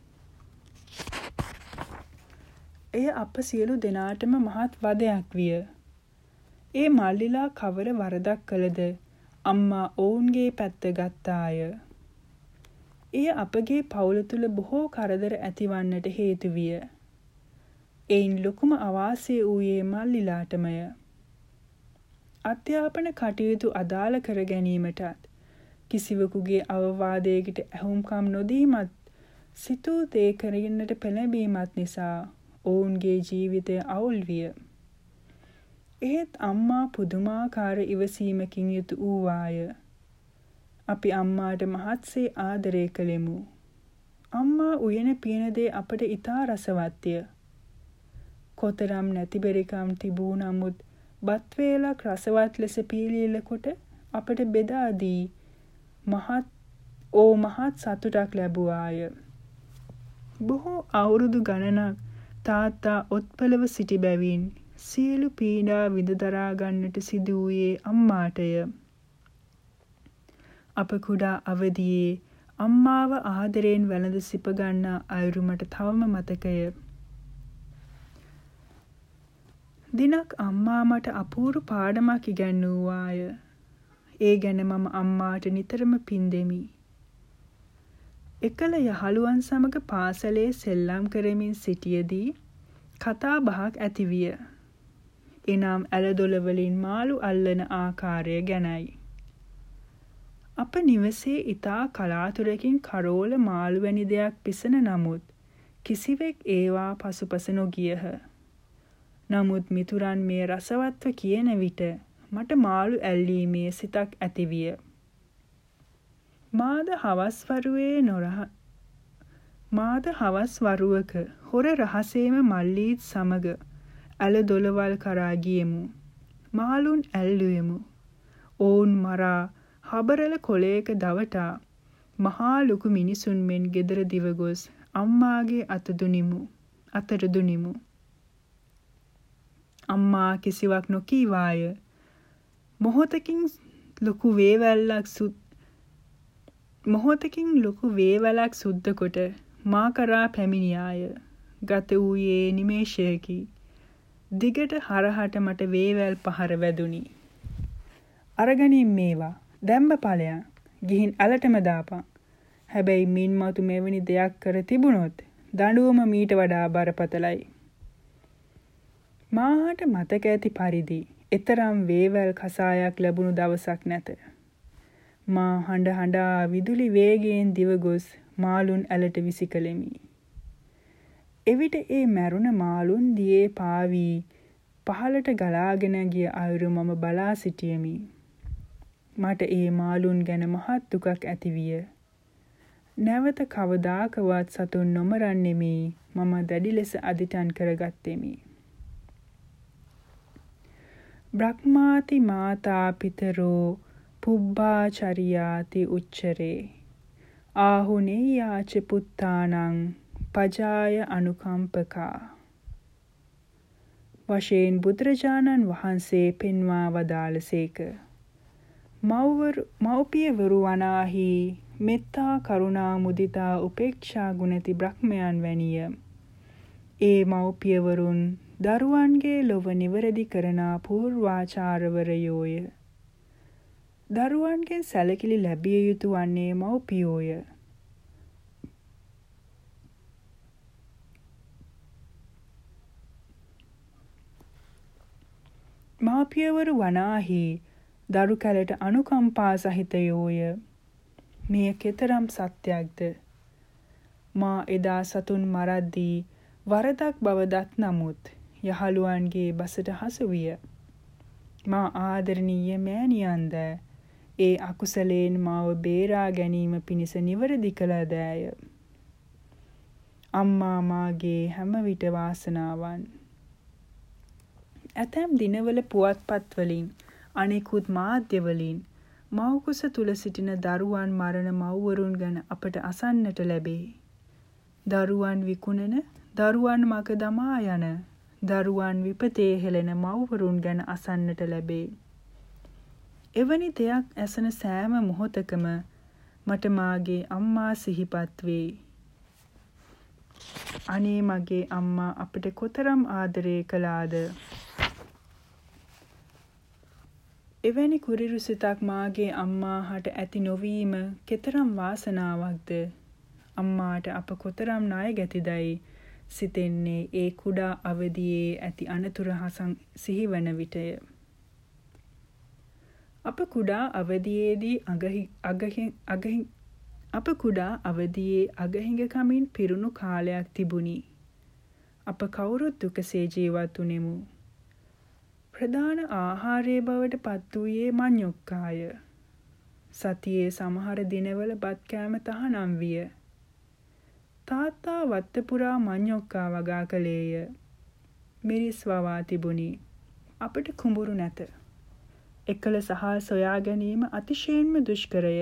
එය අප සියලු දෙනාටම මහත් වදයක් විය. ඒ මල්ලිලා කවර වරදක් කළද අම්මා ඔවුන්ගේ පැත්ත ගත්තාය. එය අපගේ පවුල තුල බොහෝ කරදර ඇතිවන්නට හේතු විය. එයින් ලොකුම අවාසිය වූයේ මල්ලිලාටමය. අධ්‍යාපන කටයුතු අදාළ කර ගැනීමටත් කිසිවෙකුගේ අවවාදයකට ඇහුම්කම් නොදීමත් සිතූ දේ කරගන්නට පෙළඹීමත් නිසා ඔවුන්ගේ ජීවිතය අවුල් විය. එහෙත් අම්මා පුදුමාකාර ඉවසීමකින් යුතු වූවාය. අපි අම්මාට මහත්සේ ආදරය කළෙමු. අම්මා උයන පියන දේ අපට ඉතා රසවත්ය. කොතරම් නැතිබෙරිකම් තිබූ නමුත් බත් වේලක් රසවත් ලෙස පීලියල කොට අපට බෙදා දී මහත් සතුටක් ලැබුවාය. බොහෝ අවුරුදු ගණනක් තාත්තා ඔත්පලව සිටි බැවින් සියලු පීඩා විඳ දරා ගන්නට සිදු වූයේ අම්මාටය. අප කුඩා අවදියේ අම්මාව ආදරයෙන් වැළඳ සිප ගන්නා අයුරු මට තවම මතකය. දිනක් අම්මා මට අපූරු පාඩමක් ඉගැන්වූවාය. ඒ ගැන මම අම්මාට නිතරම පින් දෙමි. එකල යහළුවන් සමග පාසලේ සෙල්ලම් කරමින් සිටියදී කතා බහක් ඇතිවිය. එනම් ඇලදොල වලින් මාළු අල්ලන ආකාරය ගැනයි. අප නිවසේ ඊතා කලාතුරකින් කරෝල මාළු වැනි දෙයක් පිසෙන නමුත් කිසිවෙක් ඒවා පසුපස නොගියහ. නමුත් මිතුරන් මේ රසවත්ව කියන විට මට මාළු ඇල්ලීමේ සිතක් ඇතිවිය. මාද හවස් වරුවක හොර රහසේම මල්ලීත් සමග ඇල දොළවල් කරා ගියෙමු. මාළුන් ඇල්ලුවෙමු. ඔවුන් මරා හබරල කොළයක දවටා මහා ලොකු මිනිසුන් මෙන් ගෙදර දිව ගොස් අම්මාගේ අතට දුනිමු. අම්මා කිසිවක් නොකීවාය. මොහොතකින් ලොකු වේවැලක් සුද්ධ කොට මා කරා පැමිණියාය. ගත වූයේ නිමේෂයකි. දිගට හරහට මට වේවැල් පහර වැදුනි. අරගනින් මේවා. දැම්ම ඵලයන්. ගිහින් ඇලටම දාපන්. හැබැයි මින් මතු මෙවැනි දෙයක් කර තිබුණොත් දඬුවම මීට වඩා බරපතලයි. මාහට මතක ඇති පරිදි එතරම් වේවැල් කසායක් ලැබුණු දවසක් නැත. මා හඬා විදුලි වේගයෙන් දිව ගොස් මාළුන් ඇලට විසි කළෙමි. එවිට ඒ මැරුණ මාළුන් දියේ පාවී පහළට ගලාගෙන ගිය අයුරු මම බලා සිටියෙමි. මට ඒ මාළුන් ගැන මහත් දුකක් ඇතිවිය. නැවත කවදාකවත් සතුන් නොමරන්නෙමි මම දැඩි ලෙස අදිටන් කරගත්තෙමි. බ්‍රහ්මාති මාතා පිතරෝ පුබ්බාචරියාති උච්චරේ ආහුනේයාච පුත්තානං පජාය අනුකම්පකා වශයෙන් බුදුරජාණන් වහන්සේ පෙන්වා වදාළසේක. මව්පියවරු වනාහි මෙත්තා කරුණා මුදිතා උපේක්ෂා ගුණති බ්‍රහ්මයන් වැනිය. ඒ මව්පියවරුන් දරුවන්ගේ ලොව නිවැරදි කරනා පූර්වාචාරවරයෝය. දරුවන්ගෙන් සැලකිලි ලැබිය යුතු වන්නේ මව්පියෝය. මව්පියවරු වනාහි දරු කැලට අනුකම්පා සහිතයෝය. මෙය කෙතරම් සත්‍යයක්ද? මා එදා සතුන් මරද්දී වරදක් බව දත් නමුත් යහළුවන්ගේ බසට හසු විය. මා ආදරණීය මෑණියන්ද ඒ අකුසලයෙන් මාව බේරා ගැනීම පිණිස නිවැරදි කළදෑය. අම්මා මාගේ හැම විට වාසනාවන්. ඇතැම් දිනවල පුවත්පත් වලින් අනෙකුත් මාධ්‍ය වලින් මව්කුස තුල සිටින දරුවන් මරණ මව්වරුන් ගැන අපට අසන්නට ලැබේ. දරුවන් විකුණන, දරුවන් මග දමා යන, දරුවන් විපතේ හෙළෙන මව්වරුන් ගැන අසන්නට ලැබේ. එවැනි දෙයක් ඇසෙන සෑම මොහොතකම මට මාගේ අම්මා සිහිපත් වේ. අනේ මගේ අම්මා අපට කොතරම් ආදරය කළාද? එවැනි කුරිරු සිතක් මාගේ අම්මා හට ඇති නොවීම කෙතරම් වාසනාවක්ද? අම්මාට අප කොතරම් ණය ගැතිදයි සිතෙන්නේ ඒ කුඩා අවදියේ ඇති අනතුර සිහිවන විටය. අප කුඩා අවදියේදී අගහිඟකමින් පිරුණු කාලයක් තිබුණි. අප කවුරුත් දුකසේ ජීවත් වුනෙමු. ප්‍රධාන ආහාරයේ බවට පත් වූයේ මඤ්ඤොක්කාය. සතියේ සමහර දිනවල බත් කෑම තහනම් විය. තාත්තා වත්ත පුරා මඤ්ඤොක්කා වගා කළේය. මිරිස් වවා තිබුණි. අපට කුඹුරු නැත. එකල සහල් සොයා ගැනීම අතිශයින්ම දුෂ්කරය.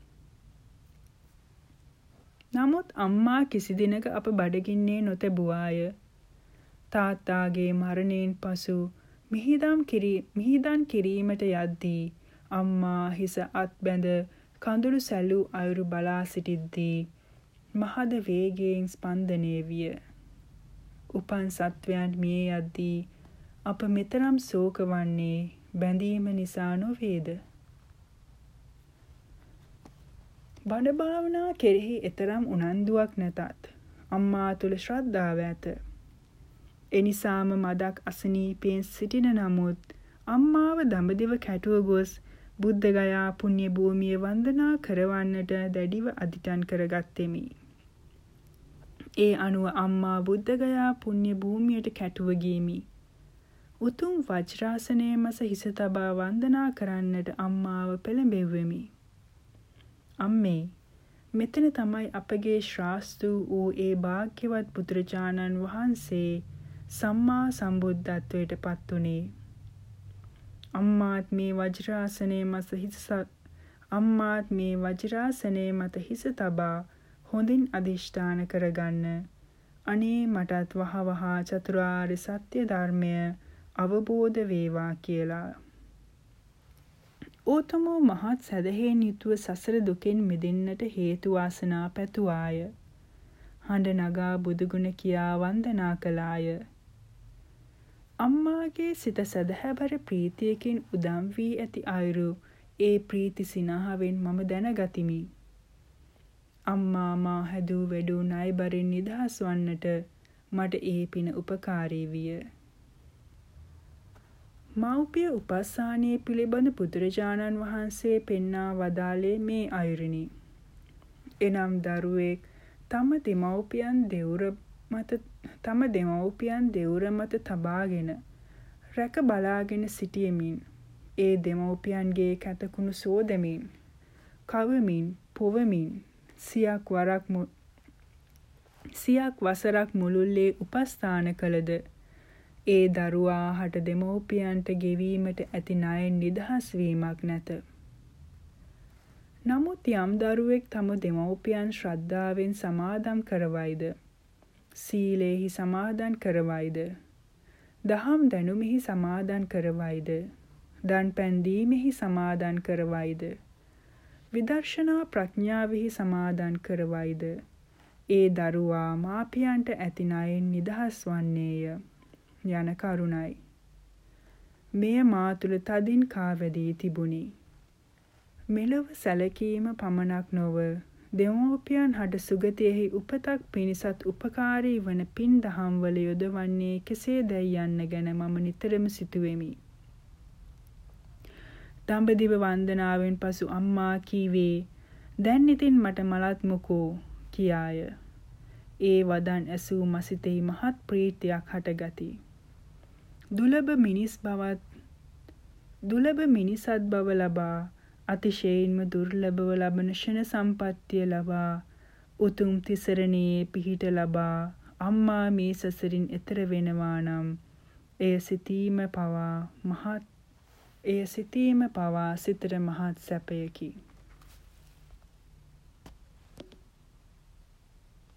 නමුත් අම්මා කිසි දිනක අප බඩගින්නේ නොතැබුවාය. තාත්තාගේ මරණයෙන් පසු මිහිදන් කිරීමට යද්දී අම්මා හිස අත් බැඳ කඳුළු සැලූ අයුරු බලා සිටිද්දී මහද වේගයෙන් ස්පන්දනය විය. උපන් සත්වයන් මිය යද්දී අප මෙතරම් ශෝක වන්නේ බැඳීම නිසා නොවේද? බණ භාවනා කෙරෙහි එතරම් උනන්දුවක් නැතත් අම්මා තුල ශ්‍රද්ධාව ඇත. එනිසාම මදක් අසනීපයෙන් සිටින නමුත් අම්මාව දඹදිව කැටුව ගොස් බුද්ධගයා පුණ්‍ය භූමිය වන්දනා කරවන්නට දැඩිව අදිටන් කරගත්තෙමි. ඒ අනුව අම්මා බුද්ධගයා පුණ්‍ය භූමියට කැටුව ගියමි. උතුම් වජ්‍රාසනයේ මස හිස තබා වන්දනා කරන්නට අම්මාව පෙළඹෙව්වෙමි. අම්මේ, මෙතන තමයි අපගේ ශ්‍රාස්තු වූ ඒ භාග්‍යවත් බුදුරජාණන් වහන්සේ සම්මා සම්බුද්ධත්වයට පත් වුණේ. අම්මාත් මේ වජ්‍රාසනයේ මත හිස තබා හොඳින් අධිෂ්ඨාන කරගන්න. අනේ මටත් වහවහා චතුරාර්ය සත්‍ය ධර්මය අවබෝධ වේවා කියලා. ඕතමෝ මහත් සැදැහෙන් යුතුව සසර දුකෙන් මිදෙන්නට හේතු වාසනා පැතුවාය. හඬ නගා බුදුගුණ කියා වන්දනා කළාය. අම්මාගේ සිත සැදැහැබර ප්‍රීතියකින් උදම් වී ඇති අයුරු ඒ ප්‍රීති සිනහවෙන් මම දැනගතිමි. අම්මා මා හැදූ වැඩූ ණයබරින් නිදහස් වන්නට මට ඒ පින උපකාරී විය. මව්පිය උපස්ථානයේ පිළිබඳ බුදුරජාණන් වහන්සේ පෙන්වා වදාළේ මේ අයුරිනි. එනම් දරුවෙක් තම දෙමව්පියන් දෙවුර මත තබාගෙන රැක බලාගෙන සිටියමින් ඒ දෙමව්පියන්ගේ කැතකුණු සෝදමින් කවමින් පොවමින් සියක් වසරක් මුළුල්ලේ උපස්ථාන කළද ඒ දරුවා හට දෙමව්පියන්ට ගෙවීමට ඇති ණයෙන් නිදහස් වීමක් නැත. නමුත් යම් දරුවෙක් තම දෙමව්පියන් ශ්‍රද්ධාවෙන් සමාදම් කරවයිද, සීලයෙහි සමාදන් කරවයිද, දහම් දැනුමෙහි සමාදන් කරවයිද, දන් පැන් දීමෙහි සමාදන් කරවයිද, විදර්ශනා ප්‍රඥාවෙහි සමාදන් කරවයිද, ඒ දරුවා මාපියන්ට ඇති ණයෙන් නිදහස් වන්නේය යන කරුණයි. මෙය මා තුළ තදින් කාවැදී තිබුණි. මෙලොව සැලකීම පමණක් නොව දෙමව්පියන් හට සුගතියෙහි උපතක් පිණිසත් උපකාරී වන පින් දහම්වල යොදවන්නේ කෙසේදැයි යන්න ගැන මම නිතරම සිතුවෙමි. දඹදිව වන්දනාවෙන් පසු අම්මා කීවේ, දැන් ඉතින් මට මලත් මොකෝ කියාය. ඒ වදන් ඇසූ මසිතෙහි මහත් ප්‍රීතියක් හටගති. දුලබ මිනිසත් බව ලබා අතිශයින්ම දුර්ලභව ලබන ෂණ සම්පත්තිය ලබා උතුම් තිසරණයේ පිහිට ලබා අම්මා මේ සසරින් එතර වෙනවා නම් එය සිතීම පවා සිතට මහත් සැපයකි.